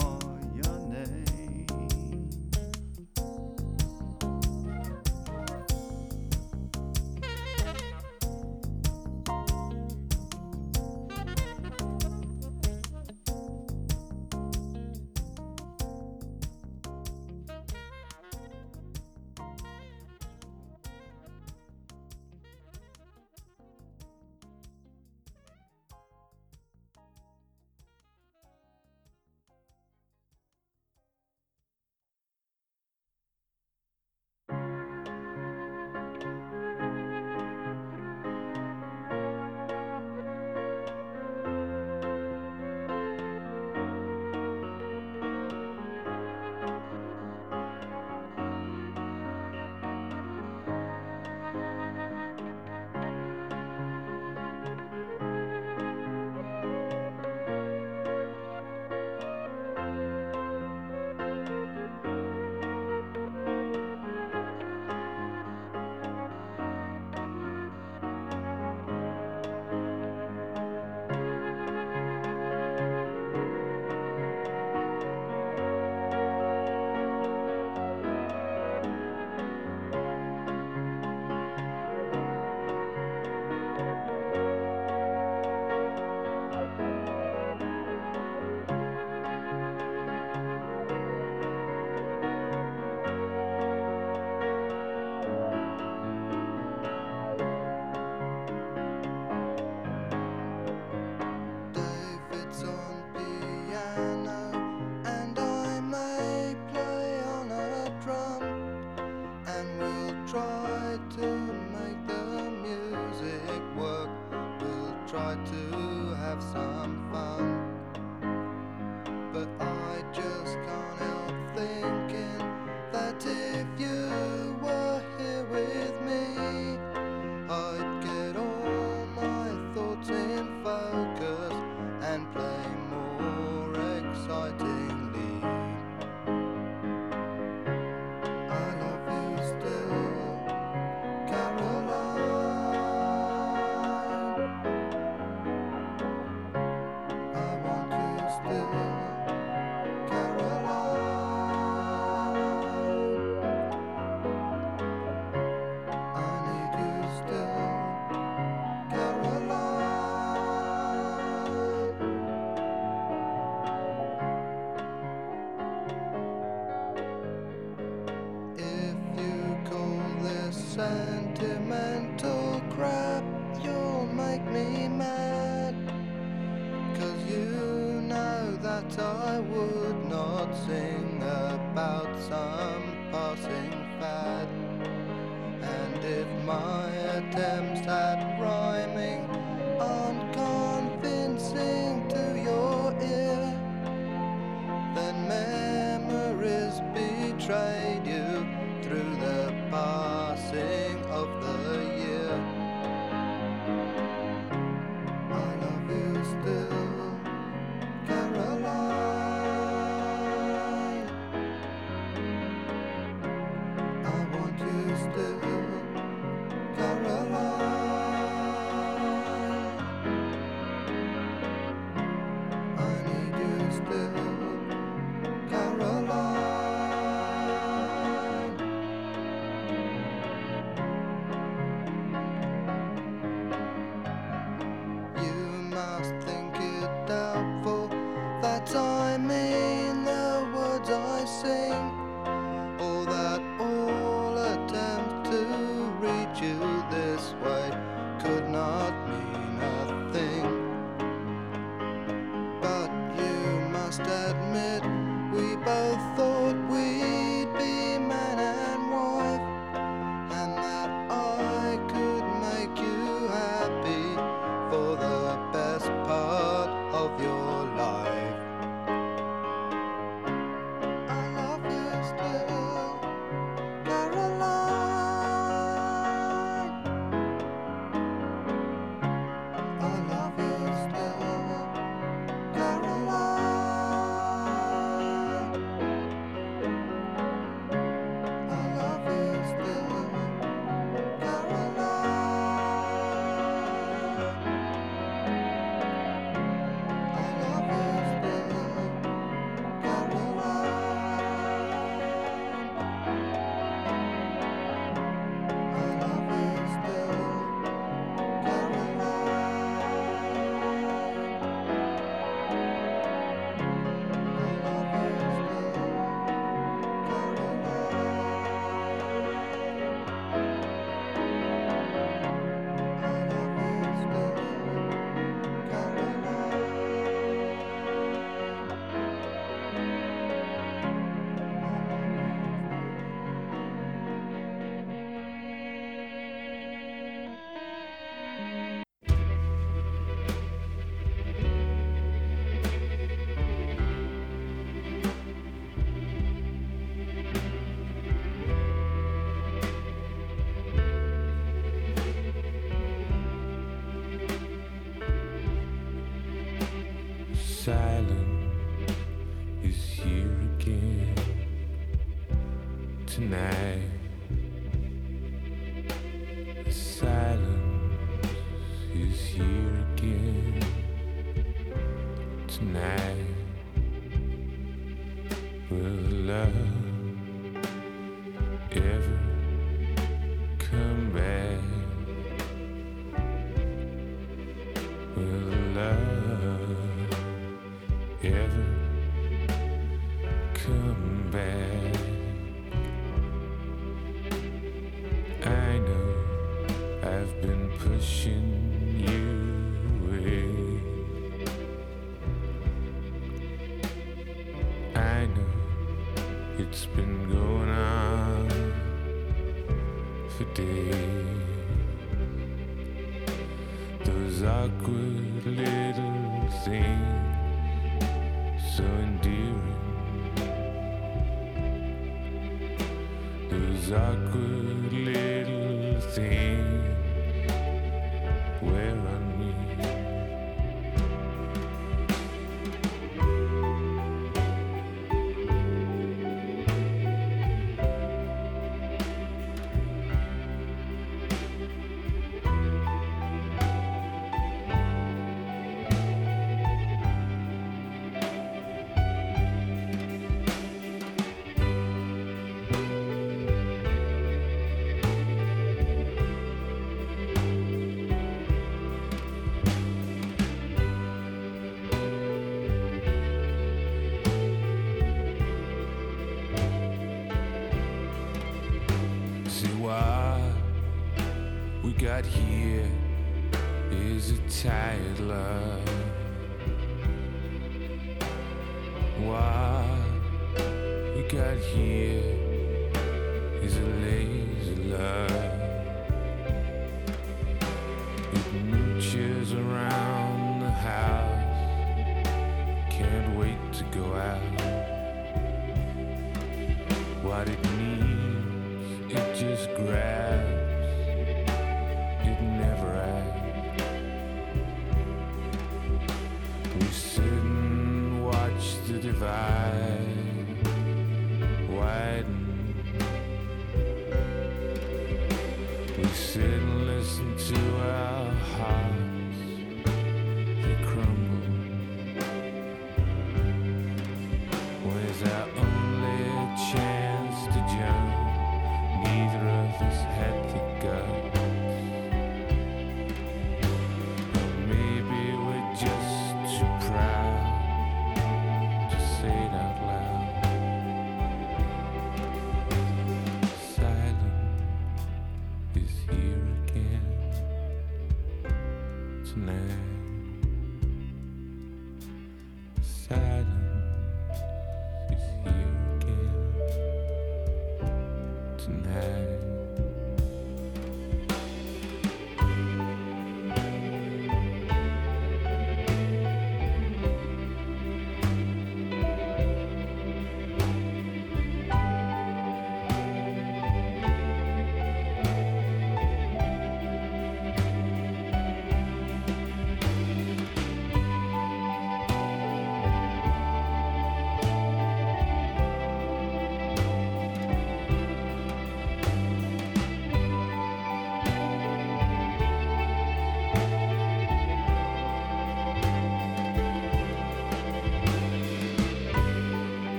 to have some fun. But I just can't help thinking that if you were here with me, I'd get all my thoughts in focus and play more excitingly. I love you still, Caroline. I want you still, Caroline. I need you still, Caroline. If you call this sentimental crap, you'll make me mad. 'Cause you know that I would not sing about some passing fad. And if my attempts at rhyming aren't convincing to your ear, then memories betrayed you through the passing of the year. I love you still, Caroline. I want you still, Caroline. I need you still, Caroline. You must think it doubtful that I mean the words I sing, or that all attempts to reach you this way could not mean a thing. But you must admit we both thought we'd be man and wife, and that I could make you happy for the best part of your life. I love you still, Caroline. I love you still, Caroline. I love you still, Caroline. I love you still, Silence is here again tonight. Silence is here again tonight. Will love ever come back? Will love ever come back? I know I've been pushing you away. I know it's been going on for days. Those those awkward little things, so endearing. Those awkward little things wear on me. See what we got here is a tired love. What we got here is a lazy love. It mooches around the house, can't wait to go out. What it needs, it just grabs, it never asks. We sit and watch the divide widen. We sit and listen to our hearts, they crumble. Where's our only chance to jump? Neither of us had the guts. Or maybe we're just too proud to say it out loud.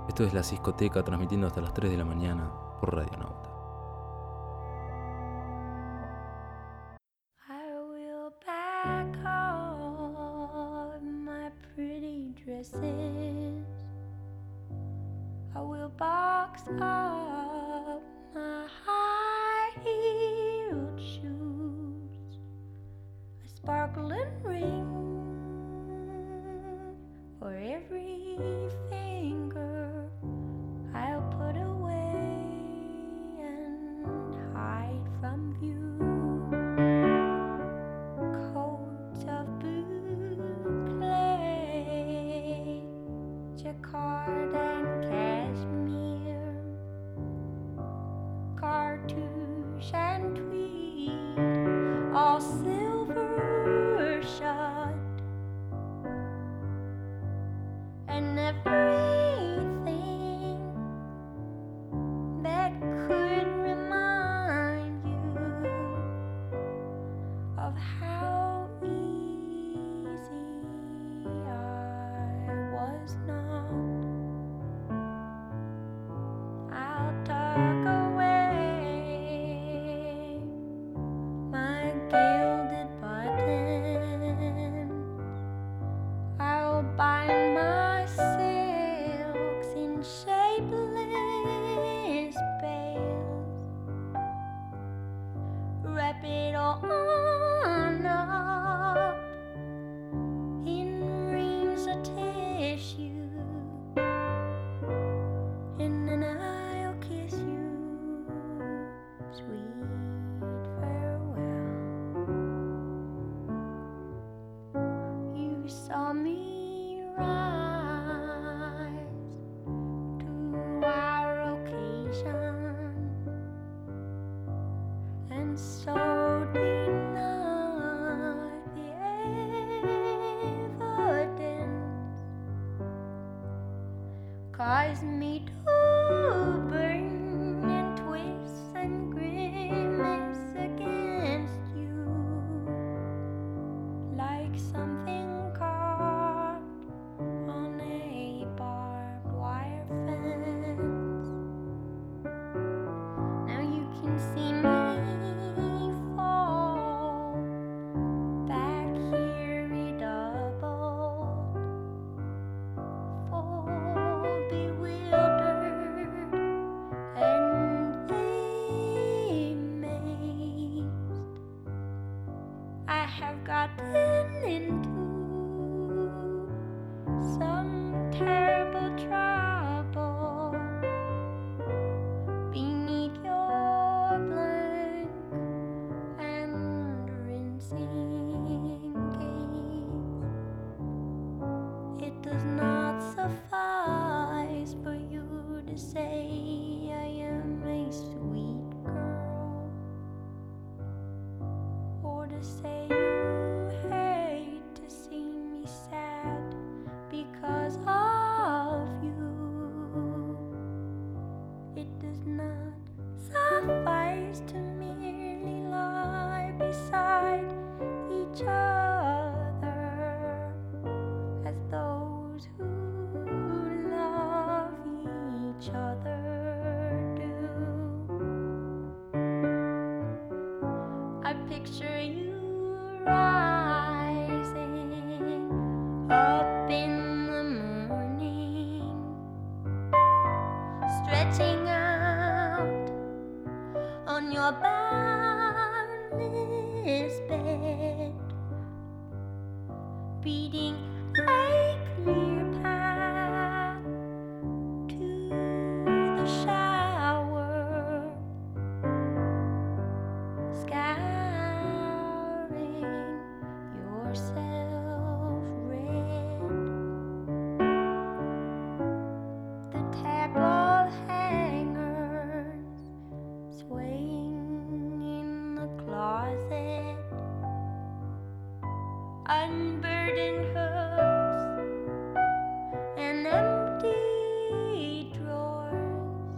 Esto es La Ciscoteca, transmitiendo hasta las 3 de la mañana por Radio Nauta. I will pack all my pretty dresses. I will box up my high-heeled shoes, a sparkling ring for every finger I'll put away and hide from view. Coats of boucle, jacquard and cashmere, cartouche and tweed, all silver shut, and everything that could remind you of how easy I was not. I'll tuck away my gilded button. I'll bind my silks in shapeless bales, wrap it all on up in reams of tissue, and then I'll kiss you, sweet farewell. You saw me rise to our occasion, and so deny the evidence, caused me to burn and twist and grimace against you like something caught on a barbed wire fence. Now you can see me fall back here redoubled, full bewildered and amazed. I have gotten into some terrible trouble beneath your blank and rinsing gaze. It does not suffice for you to say I am a sweet girl, or to say you hate to see me sad because of you. It does not suffice to merely lie beside each other as those who love each other do. I picture you rising up in the morning, stretching out on your boundless bed, beating a clear path to the shower, scouring yourself red. The table hangers swaying in the closet, unburdened hooks and empty drawers,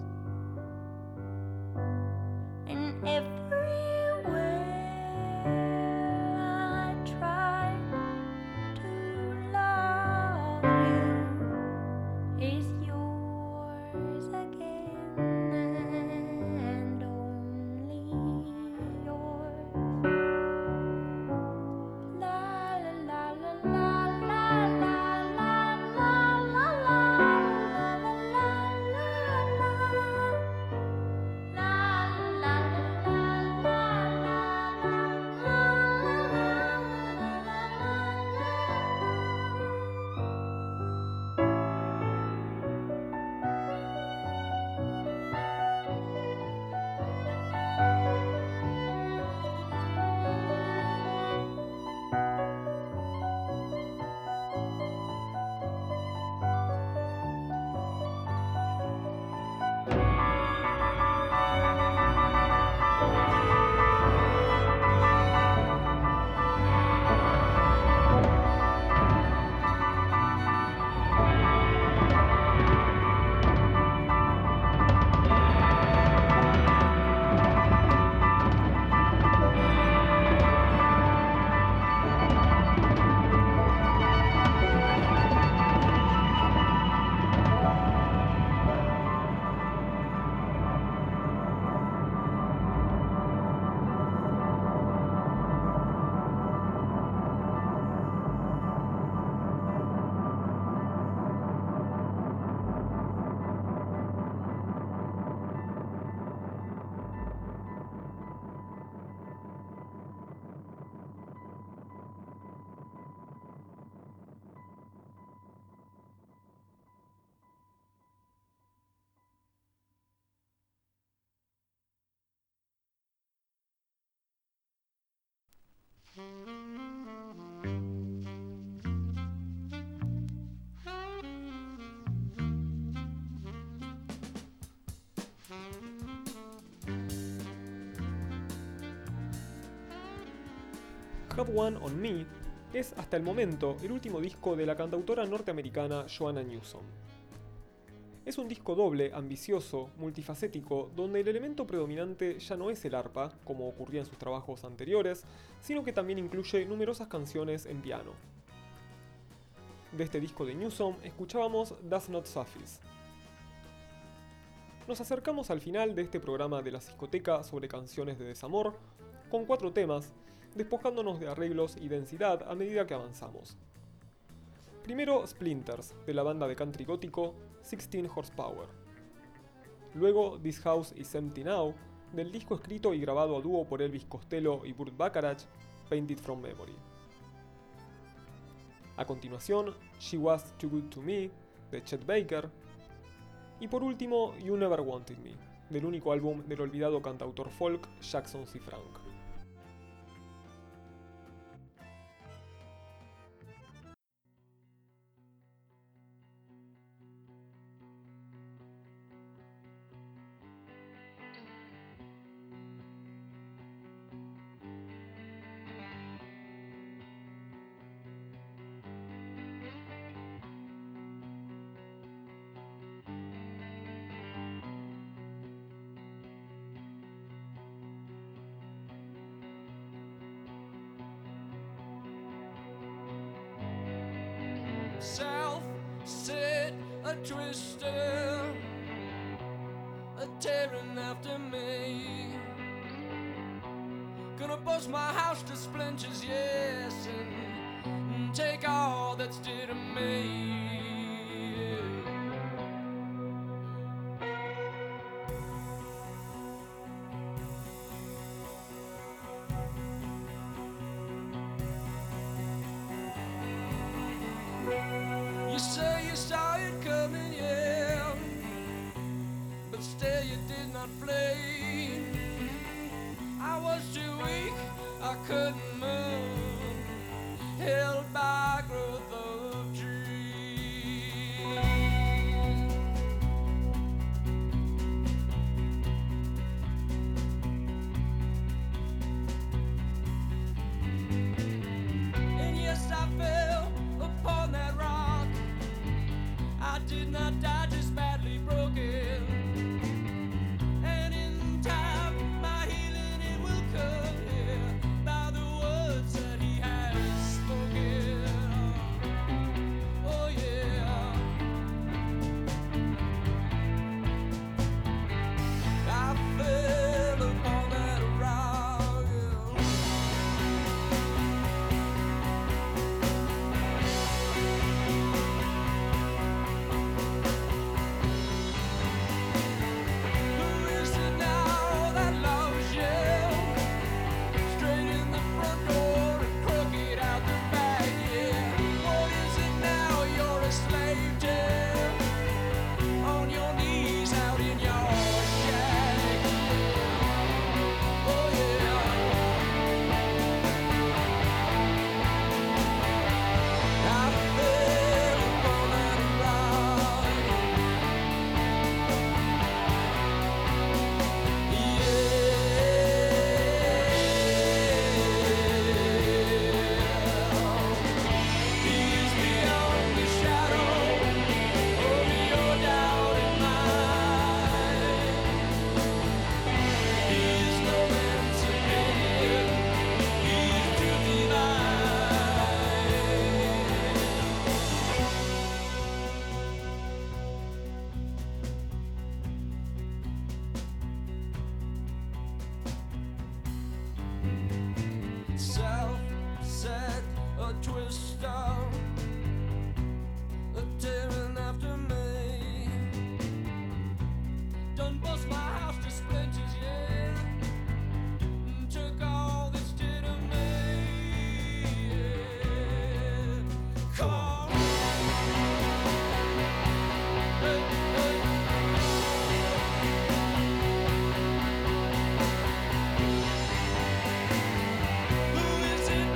and everywhere I tried to love you is your Have One on Me es, hasta el momento, el último disco de la cantautora norteamericana Joanna Newsom. Es un disco doble, ambicioso, multifacético, donde el elemento predominante ya no es el arpa, como ocurría en sus trabajos anteriores, sino que también incluye numerosas canciones en piano. De este disco de Newsom escuchábamos Does Not Suffice. Nos acercamos al final de este programa de la Ciscoteca sobre canciones de desamor, con 4 temas, despojándonos de arreglos y densidad a medida que avanzamos. Primero Splinters, de la banda de country gótico 16 Horsepower. Luego This House Is Empty Now, del disco escrito y grabado a dúo por Elvis Costello y Burt Bacharach, Painted From Memory. A continuación, She Was Too Good To Me, de Chet Baker. Y por último, You Never Wanted Me, del único álbum del olvidado cantautor folk Jackson C. Frank. Self-set a twister, a tearing after me. Gonna bust my house to splinters, yes, and take all that's dear to me. You say you saw it coming, yeah, but still you did not flee. I was too weak, I couldn't move, held by growth of trees. And yes, I fell upon that rock. I did not die, just badly broken. And in time, my healing it will come here by the words that he has spoken. Oh yeah. I fell upon that rock. Who is it now that loves you? Straight in the front door and crooked out the back, yeah. What is it now you're a slave to? On your knees out in your shack. Oh yeah. I fell upon that rock. He's beyond the shadow of your doubt and mine. He's no man's opinion. He's too divine. Self-set a twister, a tearing after me. Done bust my house to splinters, yeah. Took all that's dear to me. Yeah. Come on. Hey, hey. Who is it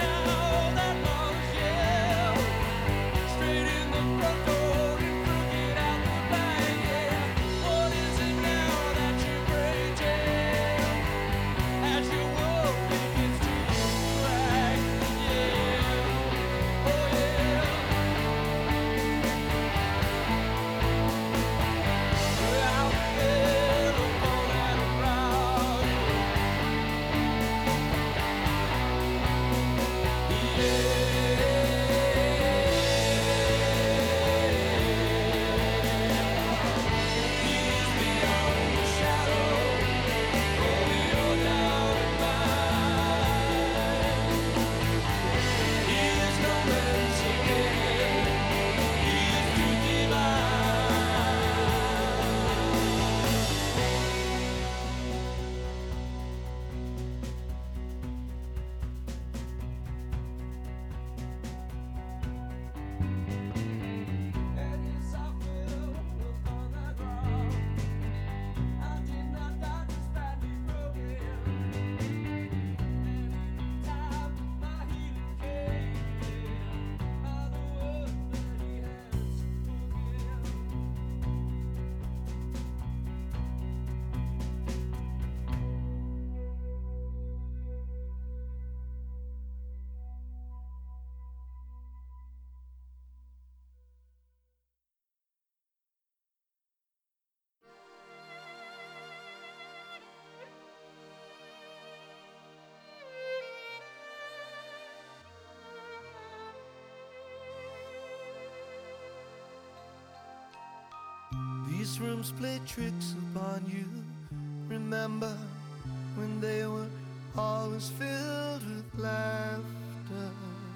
These rooms play tricks upon you. Remember when they were always filled with laughter?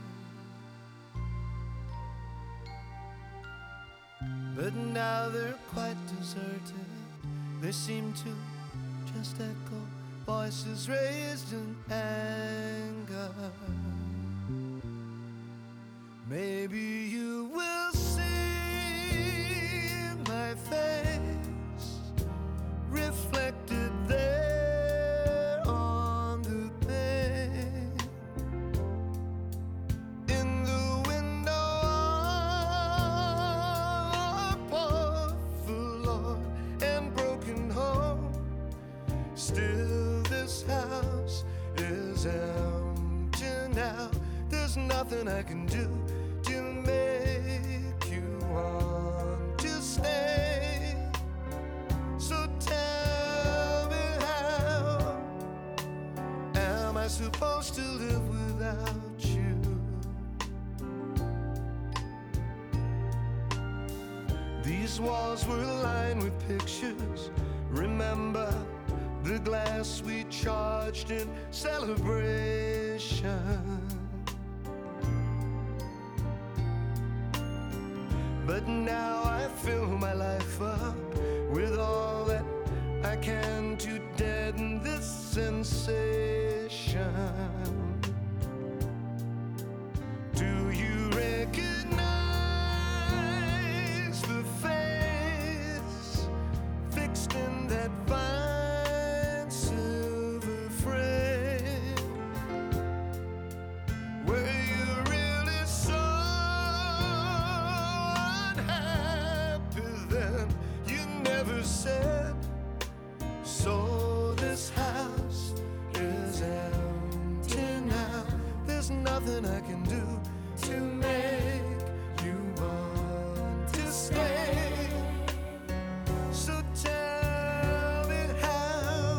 But now they're quite deserted. They seem to just echo voices raised in anger. Maybe you will see my face reflected there on the pane. In the window of a poor forlorn and broken home. Still this house is empty now. There's nothing I can do to make you want to stay. So tell me, how am I supposed to live without you? These walls were lined with pictures. Remember the glass we charged in celebration? But now I fill my life up with all that I can to deaden this sensation. Do you recognize the face fixed in that fine silver frame? Were you really so then you never said? So this house is empty now. There's nothing I can do to make you want to stay. So tell me, how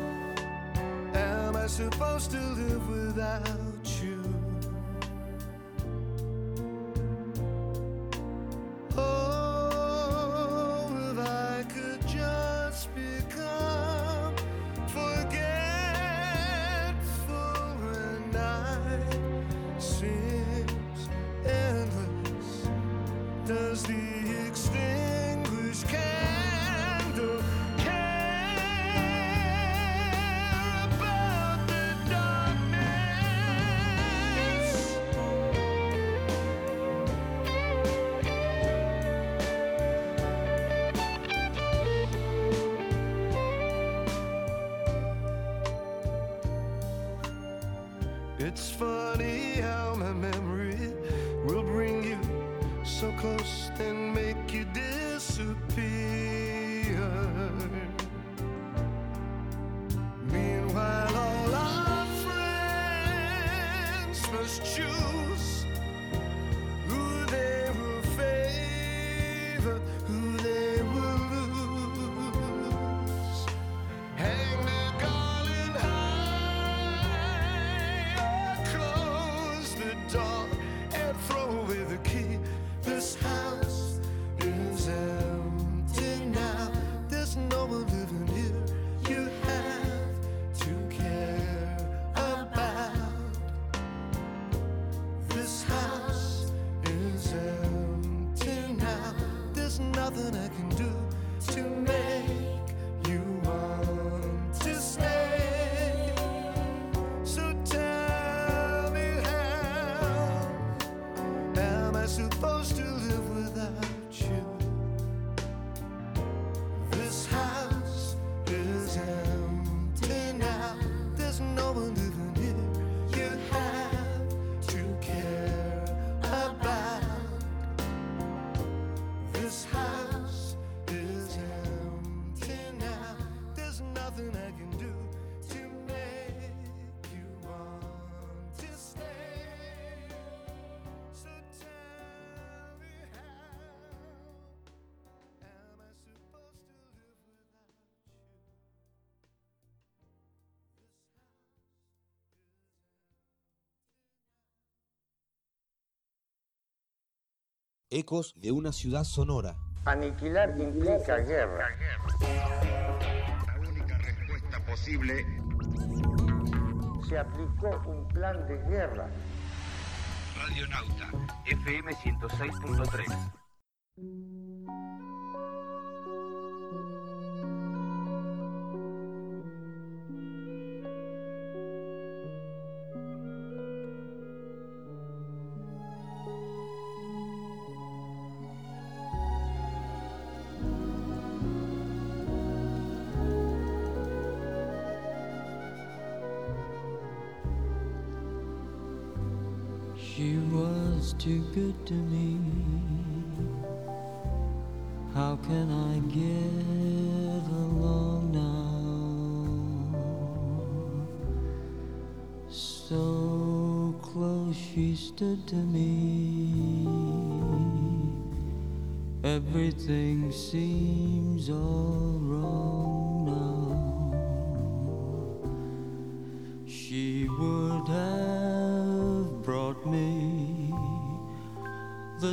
am I supposed to live without you? Does the extinguished candle care about the darkness? It's funny how my memory will bring you so close and make you disappear. Meanwhile, all our friends must choose who they will favor, who they will lose. Hang the garland high or close the door and throw away the key. This house is empty now. There's no one living here you have to care about. This house is empty now. There's nothing I can do to make you want to stay. So tell me, how am I supposed to live without you? This house is empty now. There's no one living here you have to care about. This house is empty now. There's nothing I can do to make you want to stay. So tell me, how am I supposed to live without you? Ecos de una ciudad sonora. Aniquilar implica guerra. La única respuesta posible. Se aplicó un plan de guerra. Radionauta, FM 106.3. She was too good to me. How can I get along now? So close she stood to me. Everything seems all wrong now. She would have brought me the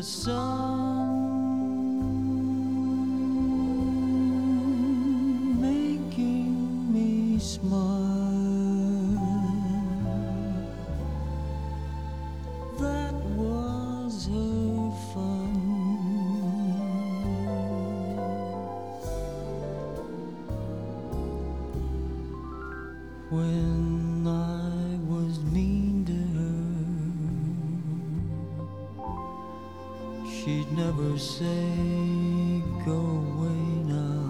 sun, making me smile. That was her fun. When I was mean to her, she'd never say, go away now.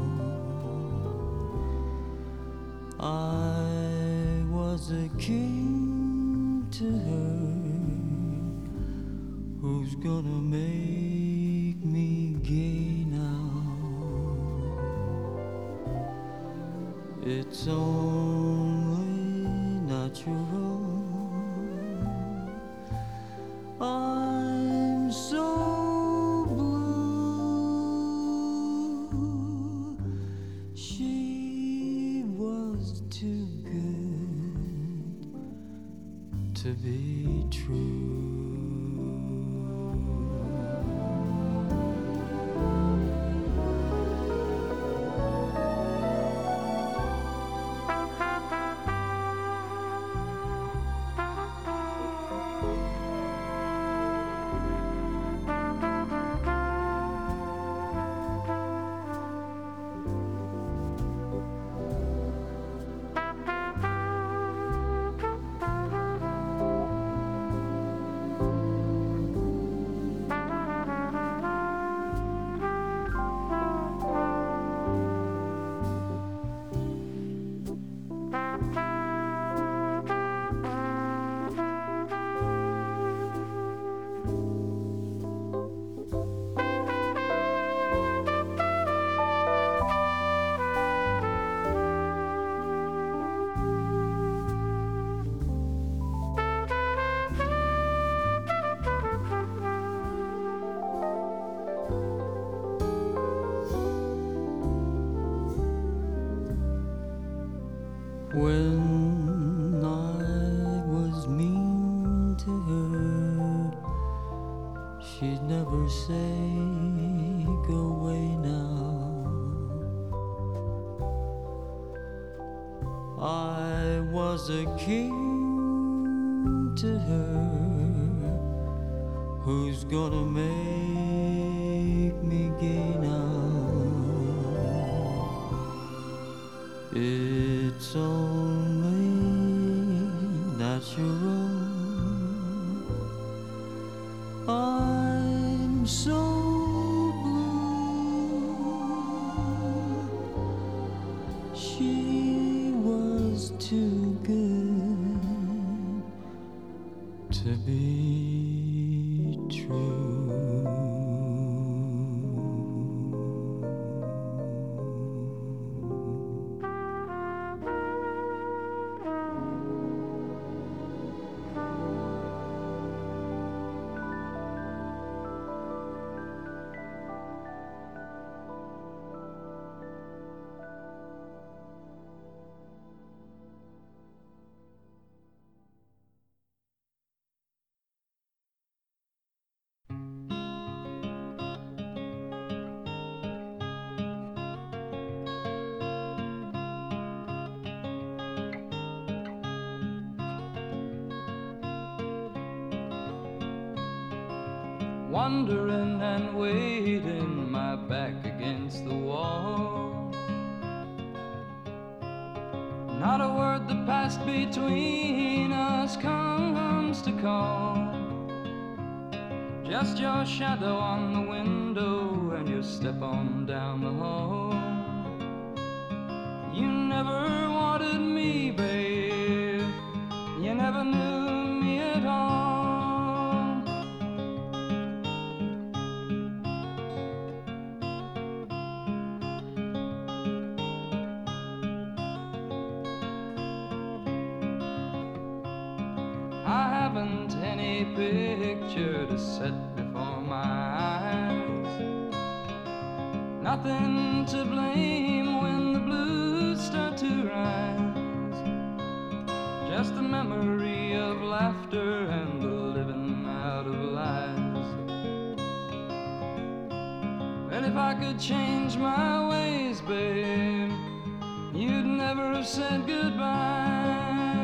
I was a king to her. Who's gonna make me gay now? It's only natural. I'm so blue. She was too good to be true. When I was mean to her, she'd never say, go away now. I was a king to her. Who's gonna make me gay now? It's only natural. I'm so blue. She was too good to be true. wondering and waiting, my back against the wall. Not a word that passed between us comes to call. Just your shadow on the window and your step on down the hall. You never wanted me, babe. You never knew me at all. I haven't any picture to set before my eyes. Nothing to blame when the blues start to rise. Just a memory of laughter and the living out of lies. And if I could change my ways, babe, you'd never have said goodbye.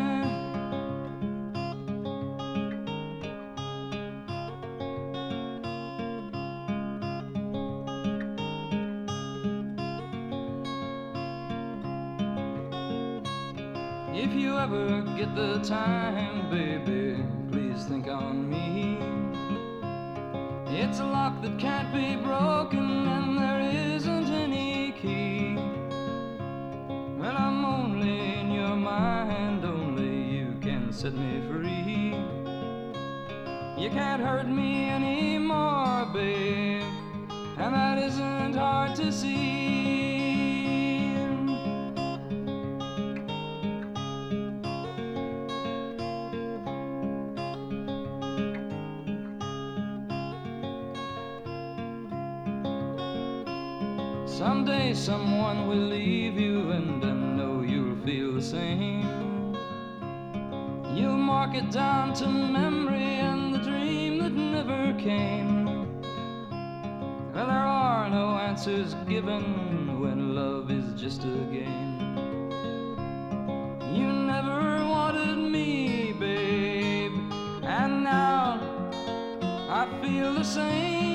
If you ever get the time, baby, please think on me. It's a lock that can't be broken and there isn't any key. Well, I'm only in your mind, only you can set me free. You can't hurt me anymore, babe, and that isn't hard to see. Someday someone will leave you and I know you'll feel the same. You'll mark it down to memory and the dream that never came. Well, there are no answers given when love is just a game. You never wanted me, babe, and now I feel the same.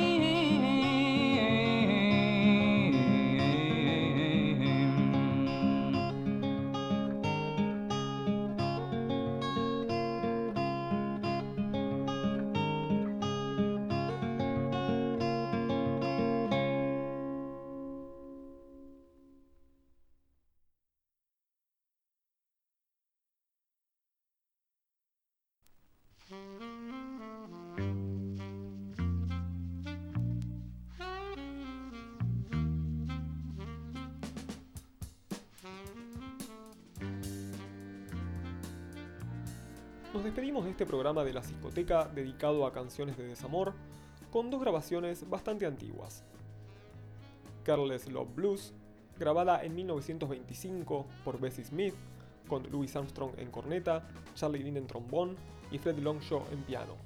Nos despedimos de este programa de la Ciscoteca dedicado a canciones de desamor con dos grabaciones bastante antiguas. Careless Love Blues, grabada en 1925 por Bessie Smith, con Louis Armstrong en corneta, Charlie Dean en trombón y Fred Longshaw en piano.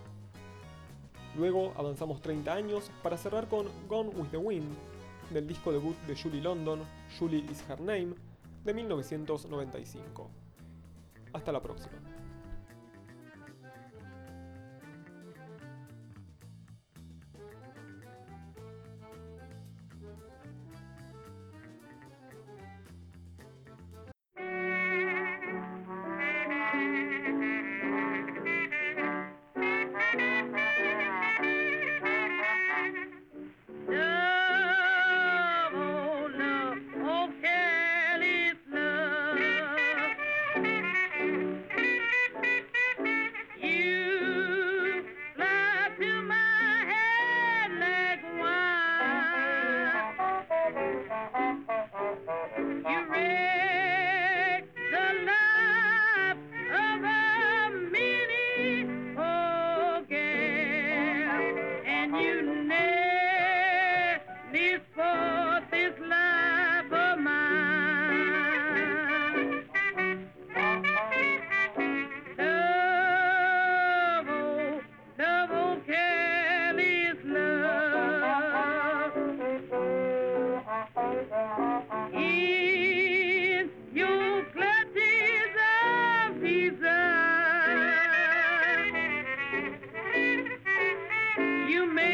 Luego avanzamos 30 años para cerrar con Gone with the Wind, del disco debut de Julie London, Julie Is Her Name, de 1995. Hasta la próxima. You may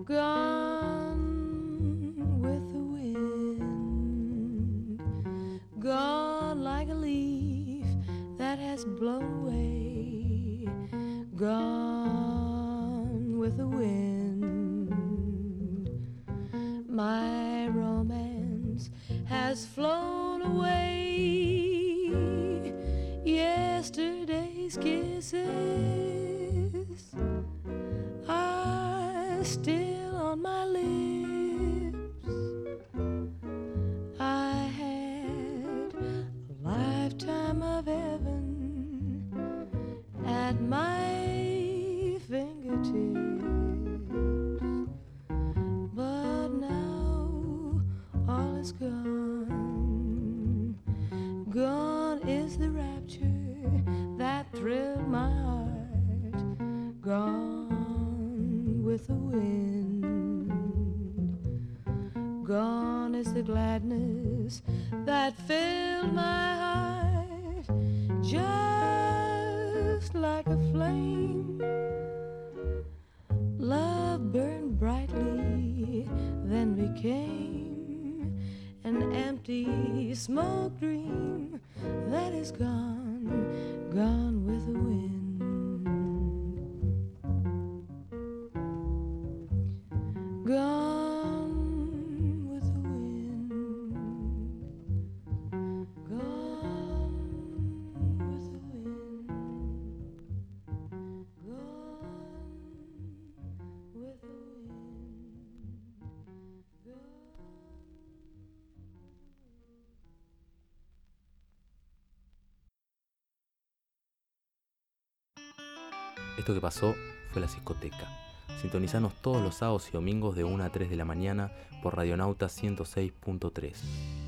Gone with the wind, gone like a leaf that has blown away, gone with the wind. My romance has flown away, yesterday's kisses are still on my lips. I had a lifetime of heaven at my fingertips, but now all is gone. Gone is the rapture that thrilled my heart, gone with the wind. Gone is the gladness that filled my heart, just like a flame. Love burned brightly, then became an empty smoke dream that is gone, gone with the wind. Gone with the wind. Gone with the wind. Gone with the Esto que pasó fue La Ciscoteca. Sintonizanos todos los sábados y domingos de 1 a 3 de la mañana por Radionauta 106.3.